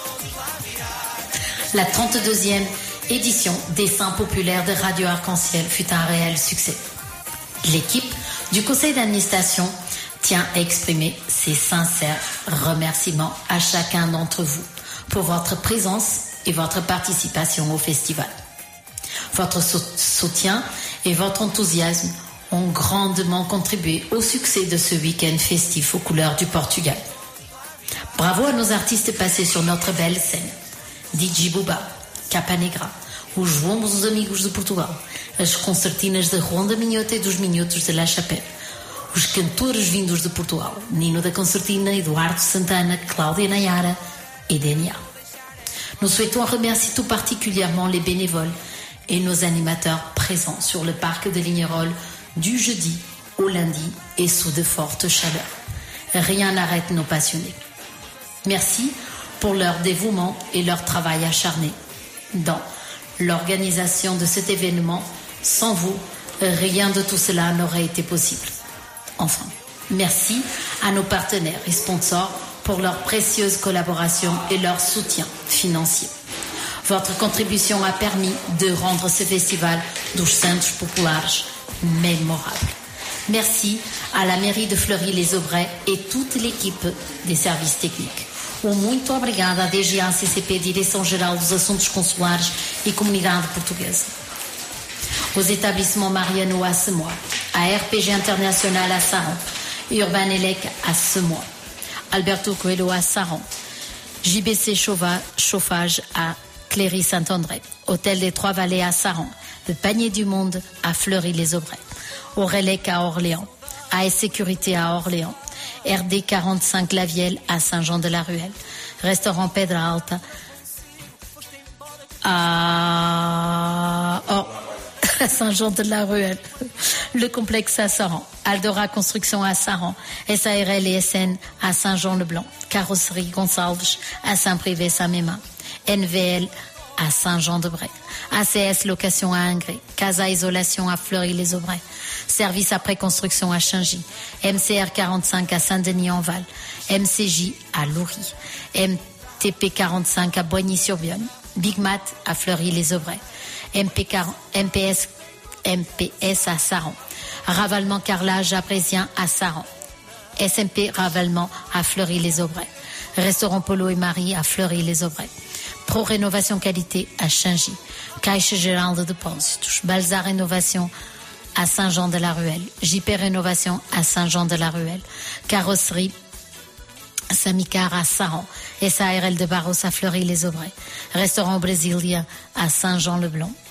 [SPEAKER 15] La trente-deuxième édition des Saints populaires de Radio Arc-en-Ciel fut un réel succès. L'équipe du conseil d'administration tient à exprimer ses sincères remerciements à chacun d'entre vous pour votre présence et votre participation au festival. Votre soutien et votre enthousiasme ont grandement contribué au succès de ce week-end festif aux couleurs du Portugal. Bravo à nos artistes passés sur notre belle scène. D J Buba, Capa Negra, os Jombos, os Amigos de Portugal, as concertinas de Ronda Minhota e dos Minhotos de La Chapelle, os cantores vindos de Portugal, Nino da Concertina, Eduardo Santana, Cláudia Nayara et D N A. Nous souhaitons remercier tout particulièrement les bénévoles et nos animateurs présents sur le parc de Lignerolles du jeudi au lundi et sous de fortes chaleurs. Rien n'arrête nos passionnés. Merci pour leur dévouement et leur travail acharné dans l'organisation de cet événement. Sans vous, rien de tout cela n'aurait été possible. Enfin, merci à nos partenaires et sponsors pour leur précieuse collaboration et leur soutien financier. Votre contribution a permis de rendre ce festival dos Santos Populares mémorable. Merci à la mairie de Fleury-les-Aubrais et toute l'équipe des services techniques. Um muito obrigada à D G A C C P, Direção-Geral dos Assuntos Consulares e Comunidade Portuguesa. Aux établissements Mariano à Semois, à R P G International à Saron, Urban Elec à Semois, Alberto Coelho à Saron, J B C Chauffage à Cléry-Saint-André, Hôtel des Trois-Vallées à Saron, le Panier du Monde à Fleury-les-Aubrais, Aurélec à Orléans, A S Sécurité à Orléans, R D quarante-cinq Lavielle à Saint-Jean-de-la-Ruelle, Restaurant Pedra Alta à, oh, à Saint-Jean-de-la-Ruelle, le complexe à Saran, Aldora Construction à Saran, S A R L et S N à Saint-Jean-le-Blanc, Carrosserie Gonçalves à Saint-Privé-Saint-Mémin, N V L à Saint-Jean-de-Bray, A C S Location à Ingré, Casa Isolation à Fleury-les-Aubrais, Service après construction à Chingy, M C R quarante-cinq à Saint-Denis-en-Val, M C J à Loury, M T P quarante-cinq à Boigny-sur-Bionne, Big Mat à Fleury-les-Aubrais, M P S, M P S à Saran, Ravalement Carrelage à Présien à Saran, S M P Ravalement à Fleury-les-Aubrais, Restaurant Polo et Marie à Fleury-les-Aubrais, Pro Rénovation Qualité à Chingy, Caixa Geral de Depósitos, Balza Rénovation à Saint-Jean-de-la-Ruelle, J P Rénovation à Saint-Jean-de-la-Ruelle, Carrosserie Samicar à Saran, S A R L de Barros à Fleury-les-Aubrais, Restaurant Brésilien à Saint-Jean-le-Blanc,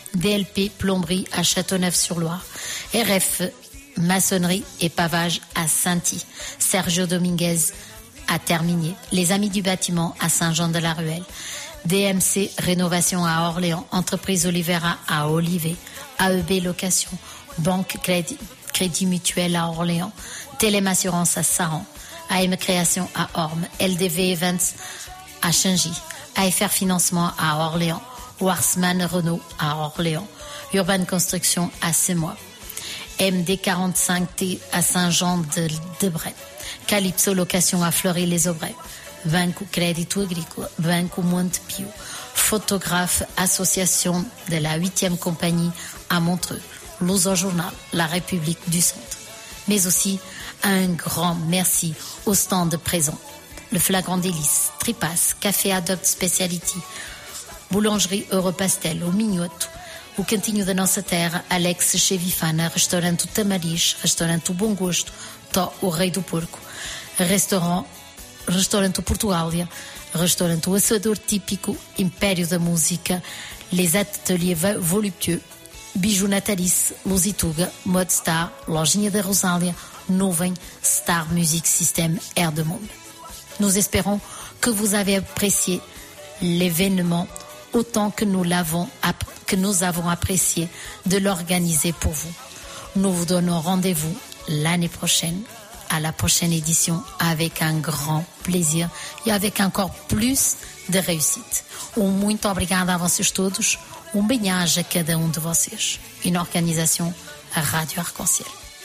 [SPEAKER 15] D L P plomberie à Châteauneuf-sur-Loire, R F maçonnerie et pavage à Sainty, Sergio Dominguez à Terminier, les Amis du bâtiment à Saint-Jean-de-la-Ruelle, D M C rénovation à Orléans, Entreprise Olivera à Olivet, A E B location, Banque Crédit, Crédit Mutuel à Orléans, Télém Assurance à Saran, A M Création à Orme, L D V Events à Changy, A F R Financement à Orléans, Warsman Renault à Orléans, Urban Construction à Semois, M D quarante-cinq T à Saint-Jean-de-Bray, Calypso Location à Fleury-les-Aubrais, Banco Crédito Agricole, Banco Montepio, Photographe Association de la huitième compagnie à Montreux, Luso Journal, La République du Centre. Mais aussi un grand merci au stand présent. Le Flagrant Délice, Tripas, Café Adopt Speciality, Boulangerie Europastel, o Minhoto, o Cantinho da Nossa Terra, Alex Chevifana, Restaurante Tamariz, Restaurante Bom Gosto, Tó o Rei do Porco, Restaurant, Restaurante Portugália, Restaurante O Assador Típico, Império da Música, Les Ateliers Voluptueux, Bijou Natalice, Lusituga, Mode Star, Lojinha da Rosália, Nuvem, Star Music System, Air de Monde. Nous espérons que vous avez apprécié l'événement autant que nous l'avons que nous avons apprécié de l'organiser pour vous. Nous vous donnons rendez-vous l'année prochaine, à la prochaine édition, avec un grand plaisir e avec encore plus de réussite. Um muito obrigada a vocês todos, um bem-aja a cada um de vocês. Une organisation à Radio Arc-en-Ciel.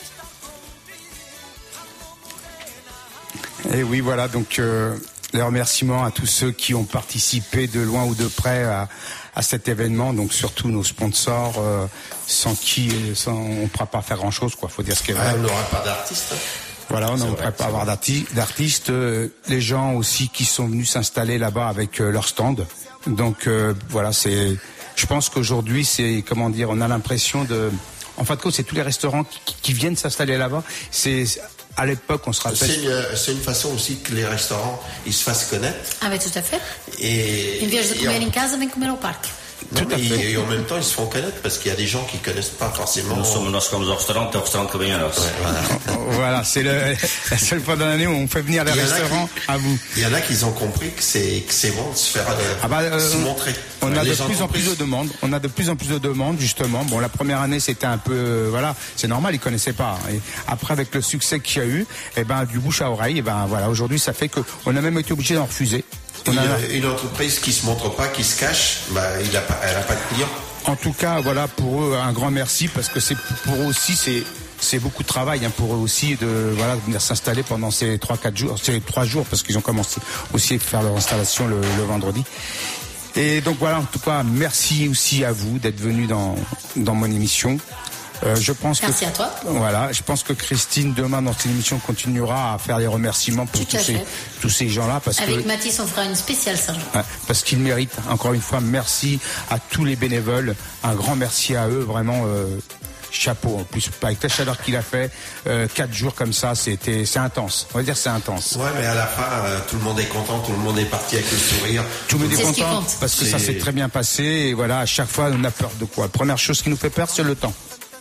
[SPEAKER 2] Et oui, voilà, donc euh, les remerciements à tous ceux qui ont participé de loin ou de près à, à cet événement, donc surtout nos sponsors, euh, sans qui sans, on ne pourra pas faire grand-chose, quoi. Faut dire ce qui est vrai.
[SPEAKER 14] Ah, on n'aura pas d'artistes.
[SPEAKER 2] Voilà, on ne pourrait pas avoir d'arti- d'artistes. Euh, les gens aussi qui sont venus s'installer là-bas avec euh, leur stand. Donc euh, voilà, c'est. Je pense qu'aujourd'hui, c'est comment dire, on a l'impression de. En fin de compte, c'est tous les restaurants qui, qui viennent s'installer là-bas. C'est à l'époque, on se rappelle.
[SPEAKER 14] C'est une, c'est une façon aussi que les restaurants ils se fassent connaître.
[SPEAKER 15] Ah, mais tout à fait.
[SPEAKER 14] Et,
[SPEAKER 15] Em vez de comer em casa, vem comer ao parque.
[SPEAKER 14] Non, tout à et, fait. Et en même temps, ils se font connaître parce qu'il y a des gens qui connaissent pas forcément.
[SPEAKER 16] Nous sommes nós comme restaurant, c'est un restaurant que vient là.
[SPEAKER 2] Voilà, voilà c'est le, la seule fois dans l'année où on fait venir les restaurants
[SPEAKER 14] qui,
[SPEAKER 2] à vous.
[SPEAKER 14] Il y en a qui ont compris que c'est que c'est bon de se faire euh,
[SPEAKER 2] ah bah, euh,
[SPEAKER 14] se montrer.
[SPEAKER 2] On
[SPEAKER 14] ouais,
[SPEAKER 2] a de plus en plus de demandes. On a de plus en plus de demandes justement. Bon, la première année c'était un peu, euh, voilà, c'est normal, ils connaissaient pas. Et après avec le succès qu'il y a eu, et ben du bouche à oreille, et ben voilà, aujourd'hui ça fait que on a même été obligé d'en refuser.
[SPEAKER 14] Une, une entreprise qui se montre pas, qui se cache, bah, il a pas, elle n'a pas de clients.
[SPEAKER 2] En tout cas, voilà, pour eux, un grand merci parce que c'est pour eux aussi, c'est c'est beaucoup de travail hein, pour eux aussi de voilà de venir s'installer pendant ces trois quatre jours, ces trois jours parce qu'ils ont commencé aussi à faire leur installation le, le vendredi. Et donc voilà, en tout cas, merci aussi à vous d'être venus dans dans mon émission. Euh, je pense
[SPEAKER 15] Merci
[SPEAKER 2] que,
[SPEAKER 15] à toi.
[SPEAKER 2] Voilà, je pense que Christine demain dans cette émission continuera à faire les remerciements pour
[SPEAKER 15] Tout
[SPEAKER 2] tous
[SPEAKER 15] à
[SPEAKER 2] ces
[SPEAKER 15] fait.
[SPEAKER 2] tous ces gens-là parce
[SPEAKER 15] Avec
[SPEAKER 2] que
[SPEAKER 15] Mathis, on fera une spéciale Saint-Jean.
[SPEAKER 2] ouais, parce qu'ils méritent. Encore une fois, merci à tous les bénévoles. Un grand merci à eux, vraiment. Euh, chapeau en plus avec la chaleur qu'il a fait euh, quatre jours comme ça, c'était c'est intense. On va dire c'est intense.
[SPEAKER 14] Ouais, mais à la fin, euh, tout le monde est content, tout le monde est parti avec le sourire.
[SPEAKER 2] Tout le monde est
[SPEAKER 15] C'est ce qui
[SPEAKER 2] content
[SPEAKER 15] compte.
[SPEAKER 2] parce que
[SPEAKER 14] C'est-
[SPEAKER 2] ça s'est très bien passé et voilà, à chaque fois on a peur de quoi. La première chose qui nous fait peur, c'est le temps.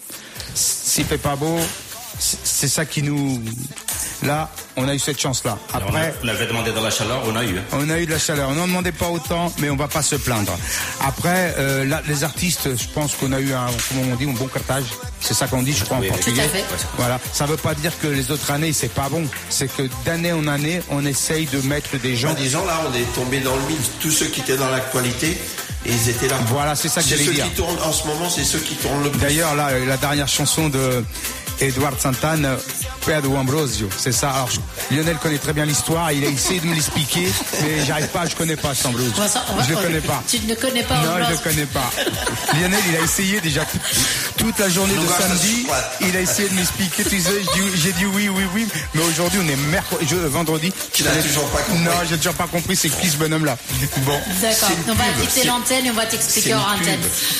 [SPEAKER 2] S'il fait pas beau, c'est c'est ça qui nous. Là, on a eu cette chance-là.
[SPEAKER 16] Alors,
[SPEAKER 2] Après.
[SPEAKER 16] on, a- on avait demandé dans la chaleur, on a eu. hein.
[SPEAKER 2] On a eu de la chaleur. On n'en demandait pas autant, mais on va pas se plaindre. Après, euh, là, les artistes, je pense qu'on a eu un, comment on dit, un bon cartage. C'est ça qu'on dit, je crois, en
[SPEAKER 16] Oui, oui.
[SPEAKER 2] portugais.
[SPEAKER 15] Tout à fait.
[SPEAKER 2] Voilà. Ça veut pas dire que les autres années, c'est pas bon. C'est que d'année en année, on essaye de mettre des gens.
[SPEAKER 14] Genre, des gens là, on est tombé dans le mille. Tous ceux qui étaient dans l'actualité, et ils étaient là.
[SPEAKER 2] Voilà, c'est ça que
[SPEAKER 14] C'est
[SPEAKER 2] j'allais
[SPEAKER 14] ceux
[SPEAKER 2] dire.
[SPEAKER 14] qui tournent en ce moment, c'est ceux qui tournent le plus.
[SPEAKER 2] D'ailleurs, là, la dernière chanson de Eduardo Santana, Pedro Ambrosio, c'est ça. Alors, je- Lionel connaît très bien l'histoire, il a essayé de me l'expliquer, mais j'arrive pas, je connais pas cet Ambrosio.
[SPEAKER 15] On va s'en- on va-
[SPEAKER 2] Je le connais pas.
[SPEAKER 15] Tu ne connais pas
[SPEAKER 2] Non,
[SPEAKER 15] Ambrose.
[SPEAKER 2] je le connais pas. Lionel, il a essayé déjà tout- toute la journée de
[SPEAKER 14] Nous, grâce à
[SPEAKER 2] samedi.
[SPEAKER 14] ce squat.
[SPEAKER 2] Il a essayé de m'expliquer. Tu sais, j'ai dit, j'ai dit oui, oui, oui. Mais aujourd'hui, on est mercredi, je- vendredi.
[SPEAKER 14] Tu n'as toujours pas compris.
[SPEAKER 2] Non, j'ai toujours pas compris. C'est qui ce bonhomme-là? Bon.
[SPEAKER 15] D'accord.
[SPEAKER 14] C'est une
[SPEAKER 15] On va
[SPEAKER 14] pub,
[SPEAKER 15] quitter
[SPEAKER 14] c'est-
[SPEAKER 15] l'antenne et on va
[SPEAKER 14] c'est
[SPEAKER 15] t'expliquer
[SPEAKER 14] une
[SPEAKER 15] hors antenne.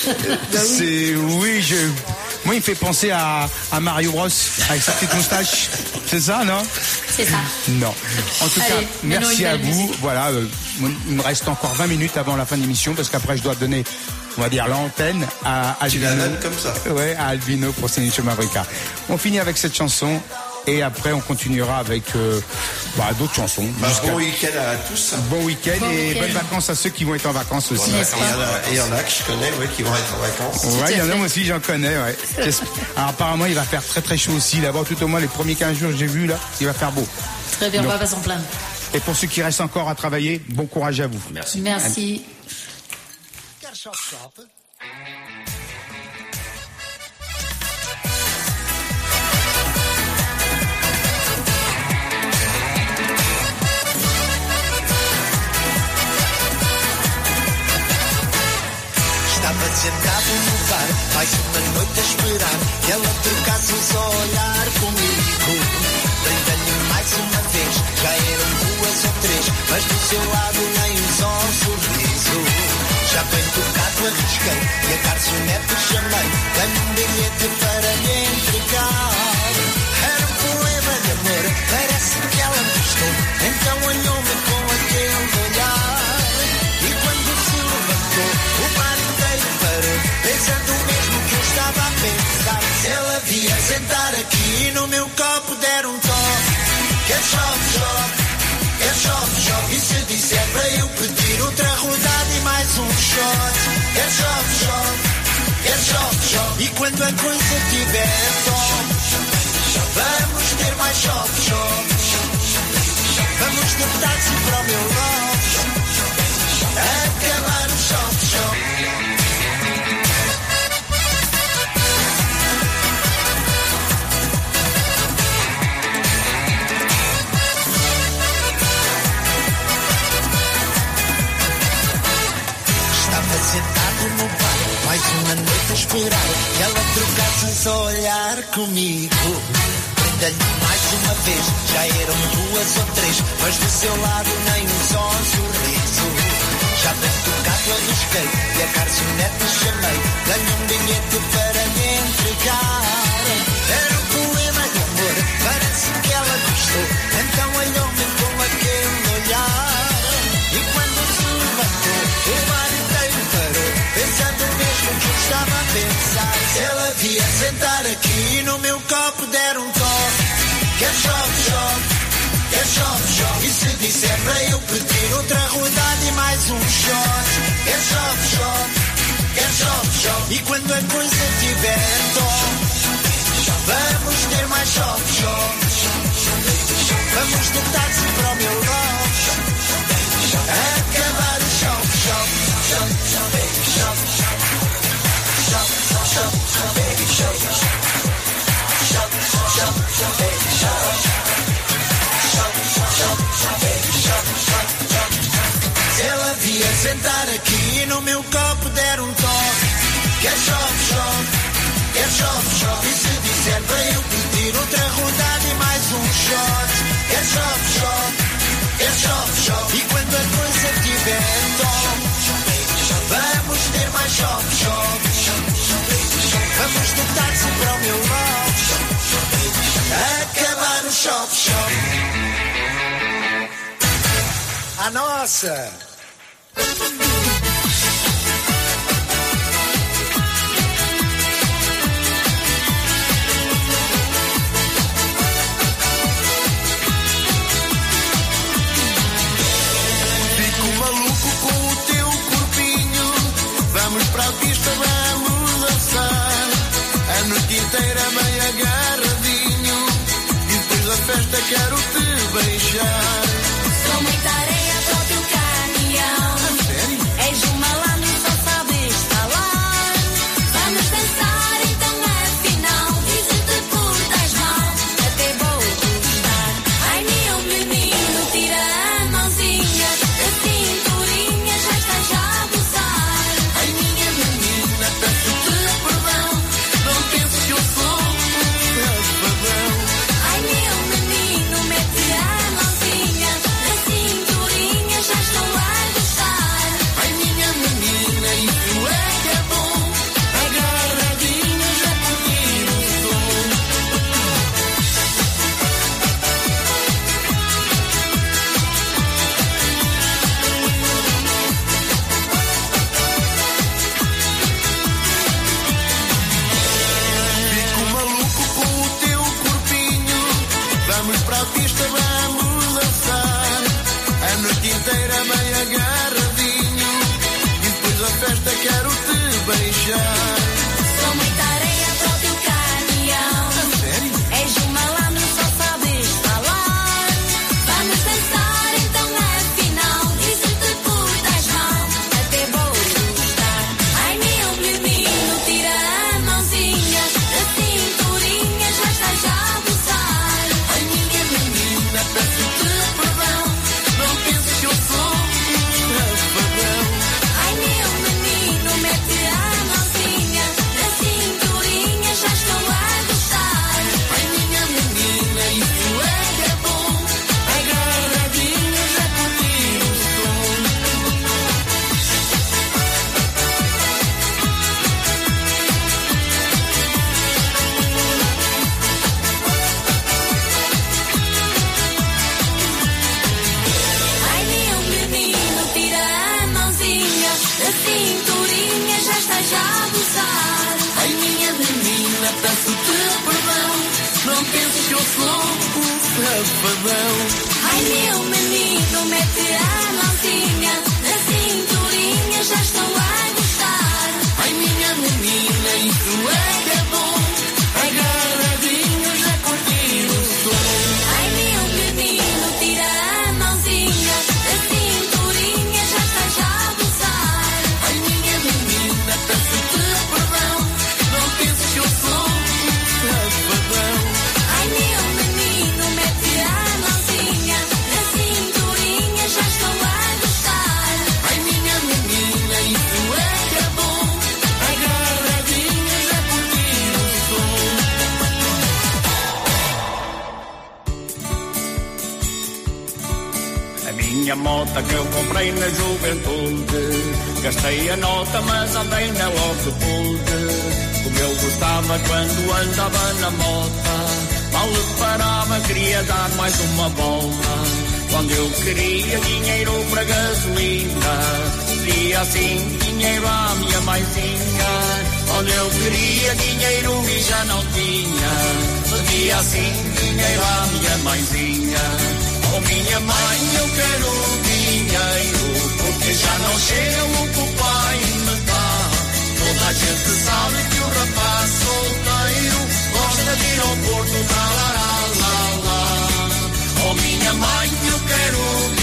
[SPEAKER 2] C'est oui, je. Moi, il me fait penser à, à Mario Bros avec sa petite moustache. C'est ça, non?
[SPEAKER 15] C'est ça.
[SPEAKER 2] Non. En tout
[SPEAKER 15] Allez,
[SPEAKER 2] cas,
[SPEAKER 15] maintenant,
[SPEAKER 2] merci
[SPEAKER 15] une
[SPEAKER 2] à
[SPEAKER 15] belle
[SPEAKER 2] vous.
[SPEAKER 15] musique.
[SPEAKER 2] Voilà, euh, il me reste encore vingt minutes avant la fin de l'émission parce qu'après je dois donner on va dire l'antenne à
[SPEAKER 14] Tu
[SPEAKER 2] Albino.
[SPEAKER 14] la donnes comme ça.
[SPEAKER 2] Ouais, à Albino pour Senicho Mavrika. On finit avec cette chanson. Et après, on continuera avec euh, bah, d'autres chansons.
[SPEAKER 14] Bah,
[SPEAKER 2] Jusqu'à-
[SPEAKER 14] bon week-end à tous.
[SPEAKER 2] Bon week-end
[SPEAKER 15] Bon
[SPEAKER 2] et
[SPEAKER 15] week-end.
[SPEAKER 2] bonnes vacances à ceux qui vont être en vacances aussi.
[SPEAKER 14] Il y en a- il y en a que je connais ouais, qui vont être en vacances.
[SPEAKER 2] Ouais, il y en a
[SPEAKER 15] fait.
[SPEAKER 2] moi aussi, j'en connais. Ouais. J'espère- Alors apparemment, il va faire très très chaud aussi. Là-bas, tout au moins les premiers quinze jours que j'ai vu là, il va faire beau.
[SPEAKER 15] Très bien, on
[SPEAKER 2] Non.
[SPEAKER 15] va pas s'en plaindre.
[SPEAKER 2] Et pour ceux qui restent encore à travailler, bon courage à vous.
[SPEAKER 16] Merci.
[SPEAKER 15] Merci.
[SPEAKER 12] Estava sentado no bar, mais uma noite a esperar que ela trocasse um só olhar comigo. Brindei-lhe mais uma vez, já eram duas ou três, mas do seu lado nem um só sorriso. Já bem tocado arrisquei e a garçonete chamei, dei-lhe um bilhete para lhe entregar. Era um poema de amor, parece que ela me gostou, então olhou-me com aquele olhar. E quando se levantou, o bar inteiro parou, pensando o mesmo que eu estava a pensar. Se ela via sentar aqui e no meu copo der um toque, quer chove, chove, quer chove, chove. E se disser para eu pedir outra rodada e mais um shot, quer chove, chove, quer chove, chove. E quando a coisa tiver tom, vamos ter mais chove, chove. Vamos de táxi para o meu loft, acabar o chove, chove. Estava sentado no bar, mais uma noite a esperar que ela trocasse um só olhar comigo. Brindei-lhe mais uma vez, já eram duas ou três, mas do seu lado nem um só sorriso. Já bem tocado arrisquei e a garçonete chamei, dei-lhe um bilhete para lhe entregar. Era um poema de amor, parece que ela gostou, então olhou-me com aquele olhar. E quando se levantou, o bar inteiro parou, pensando o mesmo que eu estava a pensar. Se ela via sentar aqui e no meu copo der um toque, quer chove, chove, quer chove, chove. E se disser para eu pedir outra rodada e mais um shot, quer chove, chove, quer chove, chove. E quando a coisa tiver tom, vamos ter mais chove, chove. Vamos de táxi para o meu loft, acabar o chove, chove, chove, chove, chove, chove, chove, chove, chove, se ela via sentar aqui e no meu copo der um toque, quer chove, chove, quer chove, chove. E se disser para eu pedir outra rodada e mais um shot, quer chove, chove, quer chove, chove. E quando a coisa tiver tom, vamos ter mais chove, chove. Vamos de táxi para o meu loft, acabar o chove, chove. A nossa! Fico maluco com o teu corpinho. Vamos para a pista, vamos dançar. A noite inteira bem agarradinho. E depois da festa quero te beijar.
[SPEAKER 5] Sou muita areia para o teu caminhão. És um malandro, só sabes falar. Vamos dançar então afinal. E se te portas mal, até vou gostar. Ai meu menino, tira a mãozinha da cinturinha, já estás a abusar.
[SPEAKER 12] Ai minha menina, peço-te perdão. Não penses que eu sou um safadão.
[SPEAKER 5] Ai meu menino, mete a mãozinha
[SPEAKER 6] penses que eu sou um safadão.
[SPEAKER 5] Ai meu menino, mete a mãozinha na cinturinha, já estou a gostar.
[SPEAKER 6] Ai minha menina, isso é que é bom, agarradinho já curti o som.
[SPEAKER 5] Ai meu menino, tira a mãozinha da cinturinha, já estás a gozar.
[SPEAKER 6] Ai minha menina, peço-te perdão, não penses que eu sou um safadão.
[SPEAKER 5] Ai meu menino, mete a mãozinha na cinturinha, já estou a gostar.
[SPEAKER 6] Ai minha menina, isso é que é bom, agarradinho já curti o som.
[SPEAKER 11] A minha moto que eu comprei na juventude, gastei a nota mas andei na logo que pude. Como eu gostava quando andava na mota, mal parava, queria dar mais uma volta. Quando eu queria dinheiro para gasolina, pedia assim dinheiro à minha mãezinha. Quando eu queria dinheiro e já não tinha, pedia assim dinheiro à minha mãezinha. Oh minha mãe, eu quero dinheiro, porque já não chega o que o pai me dá. Toda a gente sabe que o rapaz solteiro gosta de ir ao Porto, lá, lá, lá, lá. Oh minha mãe, eu quero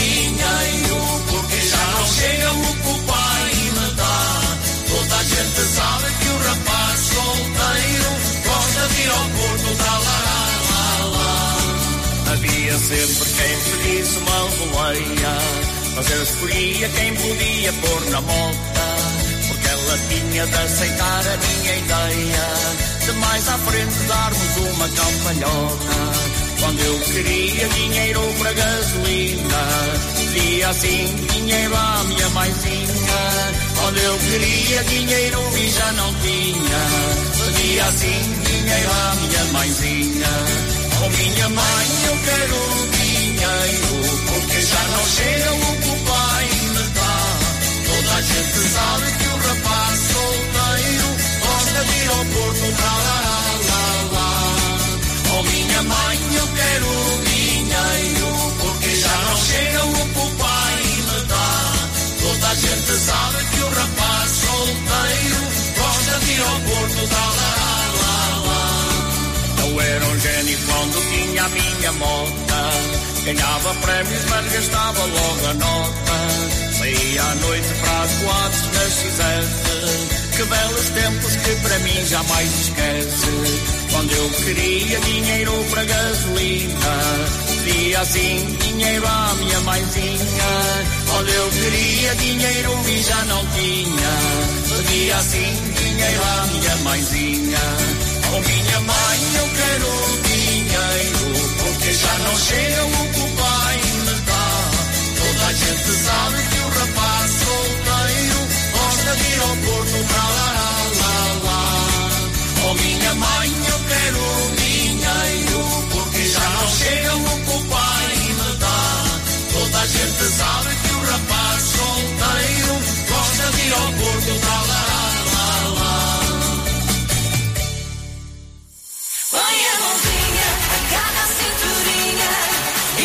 [SPEAKER 11] dinheiro, porque já não chega o que o pai me dá. Toda a gente sabe que o rapaz solteiro gosta de ir ao Porto, lá, lá, lá, lá. Havia sempre quem pedisse uma boleia, mas eu escolhia quem podia pôr na mota, porque ela tinha de aceitar a minha ideia de mais à frente darmos uma campanhota. Quando eu queria dinheiro para gasolina, pedia assim dinheiro à minha mãezinha. Quando eu queria dinheiro e já não tinha, pedia assim dinheiro à minha mãezinha. Oh minha mãe, eu quero dinheiro, porque já não chega o que o pai me dá. Toda a gente sabe que o rapaz solteiro gosta de ir ao Porto, lá, lá, lá, lá. Oh minha mãe, eu quero dinheiro, porque já não chega o que o pai me dá. Toda a gente sabe que o rapaz solteiro gosta de ir ao Porto, lá, lá, lá, lá. Eu era um gênio quando tinha a minha mota, ganhava prémios mas gastava logo a nota. Saía à noite para as boates na X F, que belos tempos que para mim jamais esquece. Quando eu queria dinheiro para gasolina, pedia assim dinheiro à minha mãezinha. Quando eu queria dinheiro e já não tinha, pedia assim dinheiro à minha mãezinha. Oh minha mãe, eu quero dinheiro, porque já não chega o que o pai me dá. Toda a gente sabe que o rapaz solteiro gosta de ir ao Porto, lá, lá, lá, lá. Oh minha mãe, eu quero dinheiro, porque já não chega o que o pai me dá. Toda a gente sabe que o rapaz solteiro gosta de ir ao Porto, lá, lá, lá, lá.
[SPEAKER 5] Põe a mãozinha, agarra a cinturinha e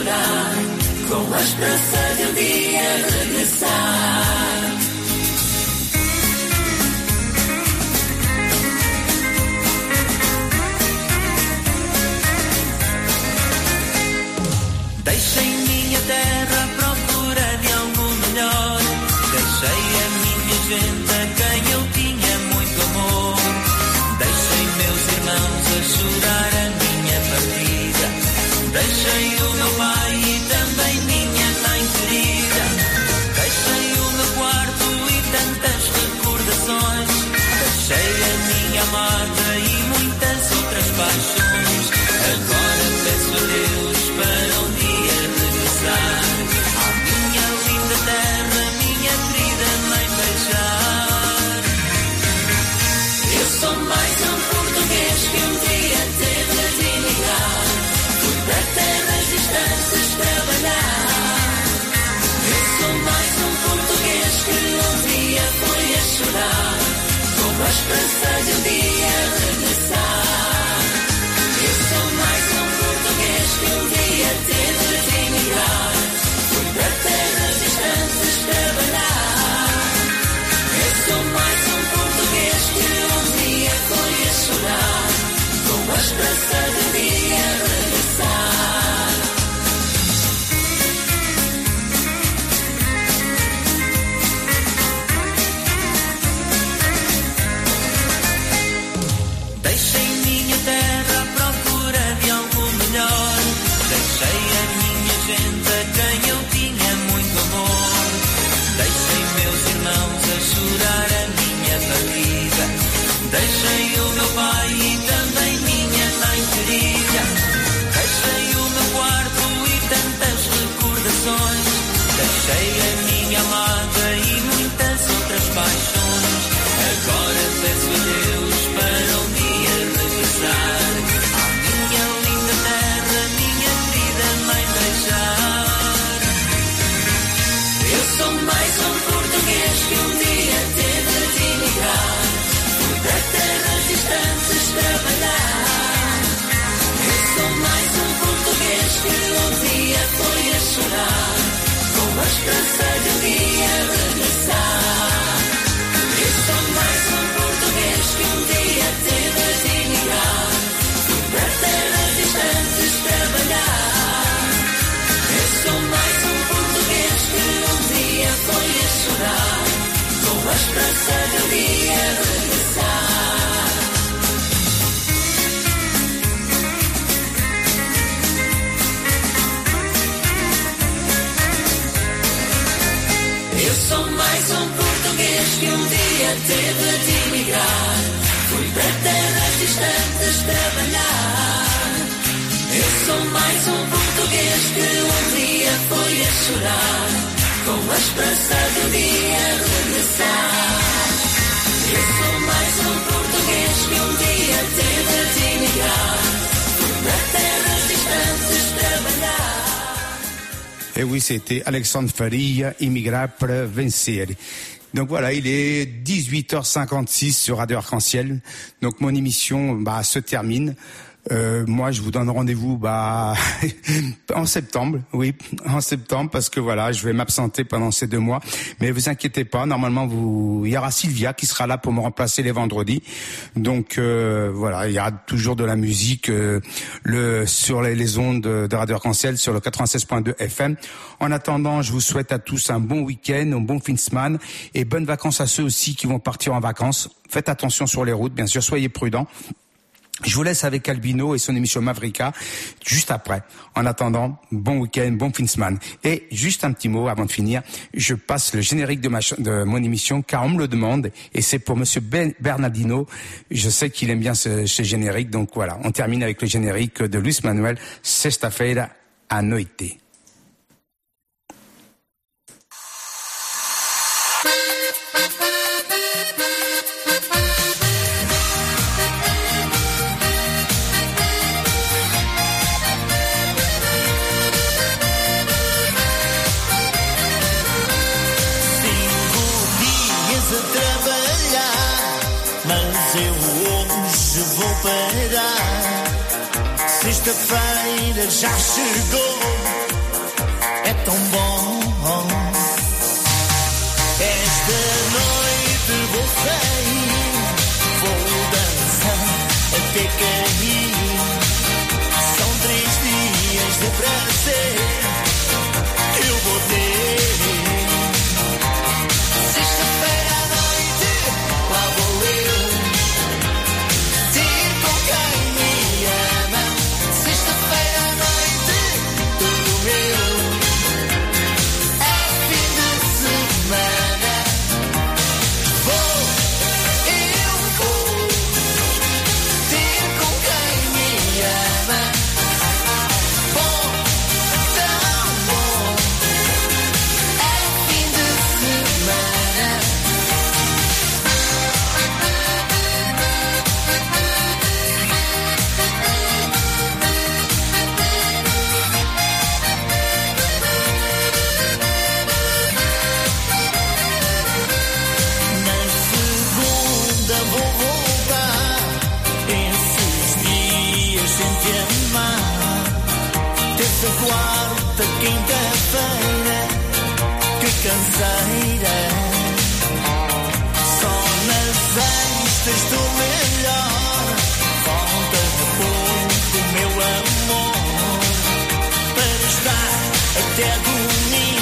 [SPEAKER 3] chorar, com a esperança de um dia regressar.
[SPEAKER 12] Deixei minha terra à procura de algo melhor. Deixei a minha gente a quem eu tinha muito amor. Deixei meus irmãos a chorar a minha partida. Deixei o meu pai e também minha mãe querida. Deixei o meu quarto e tantas recordações. Deixei a minha amada e muitas outras paixões. Agora peço a Deus para um dia regressar à minha linda terra, minha querida mãe beijar.
[SPEAKER 3] Eu sou mais um português que um dia teve de emigrar. Fui para terras distantes trabalhar. Eu sou mais um português que um dia foi a chorar, com a esperança de um dia regressar. Eu sou mais um português que um dia teve de emigrar. Fui para terras distantes trabalhar. Eu sou mais um português que um dia foi a chorar, com a esperança de um dia regressar.
[SPEAKER 12] Deixei minha terra à procura de algo melhor. Deixei a minha gente a quem eu tinha muito amor. Deixei meus irmãos a chorar a minha partida. Deixei o meu pai e também minha mãe querida. Deixei o meu quarto e tantas recordações. Deixei a minha amada e muitas outras paixões. Agora peço a Deus para um dia regressar à minha linda terra, minha querida mãe beijar.
[SPEAKER 3] Eu sou mais um português que um dia teve de emigrar. Fui para terras distantes trabalhar. Eu sou mais um português que um dia foi a chorar, com a esperança de um dia regressar. Eu sou mais um português que um dia teve de emigrar. Fui para terras distantes trabalhar. Eu sou mais um português que um dia foi a chorar, com a esperança de um dia regressar. Eu sou mais um português que um dia teve de emigrar. Fui para terras distantes trabalhar. Eu sou mais um português que um dia foi a chorar, com a esperança de um dia regressar. Eu sou mais um português que um dia teve de emigrar. Fui para terras distantes trabalhar.
[SPEAKER 2] Et oui, c'était Alexandre Faria, Immigrar pour vencer. Donc voilà, il est dix-huit heures cinquante-six sur Radio Arc-en-Ciel. Donc mon émission bah, se termine. Euh, moi, je vous donne rendez-vous bah en septembre, oui, en septembre, parce que voilà, je vais m'absenter pendant ces deux mois. Mais vous inquiétez pas, normalement, vous, il y aura Sylvia qui sera là pour me remplacer les vendredis. Donc euh, voilà, il y aura toujours de la musique euh, le sur les, les ondes de, de Radio Arc-en-Ciel sur le quatre-vingt-seize point deux F M. En attendant, je vous souhaite à tous un bon week-end, un bon fin de semaine et bonnes vacances à ceux aussi qui vont partir en vacances. Faites attention sur les routes, bien sûr, soyez prudents. Je vous laisse avec Albino et son émission Mavrika juste après. En attendant, bon week-end, bon fin de semaine. Et juste un petit mot avant de finir, je passe le générique de, ma ch- de mon émission car on me le demande et c'est pour Monsieur ben Bernardino. Je sais qu'il aime bien ce, ce générique, donc voilà. On termine avec le générique de Luis Manuel, Sexta-feira à Noite.
[SPEAKER 10] Sexta-feira já chegou
[SPEAKER 1] para ser, eu vou ter. Sexta-feira à noite, lá vou eu ter com quem me ama. Sexta-feira à noite, tudo meu. É fim de semana. Vou, eu vou ter com quem me ama. Bom, tão bom. É fim de semana. Na segunda vou voltar, esses dias sem te amar. Terça, quarta, quinta-feira, que canseira. Só nas sextas estou melhor. Falta de pouco, meu amor, para estar até domingo.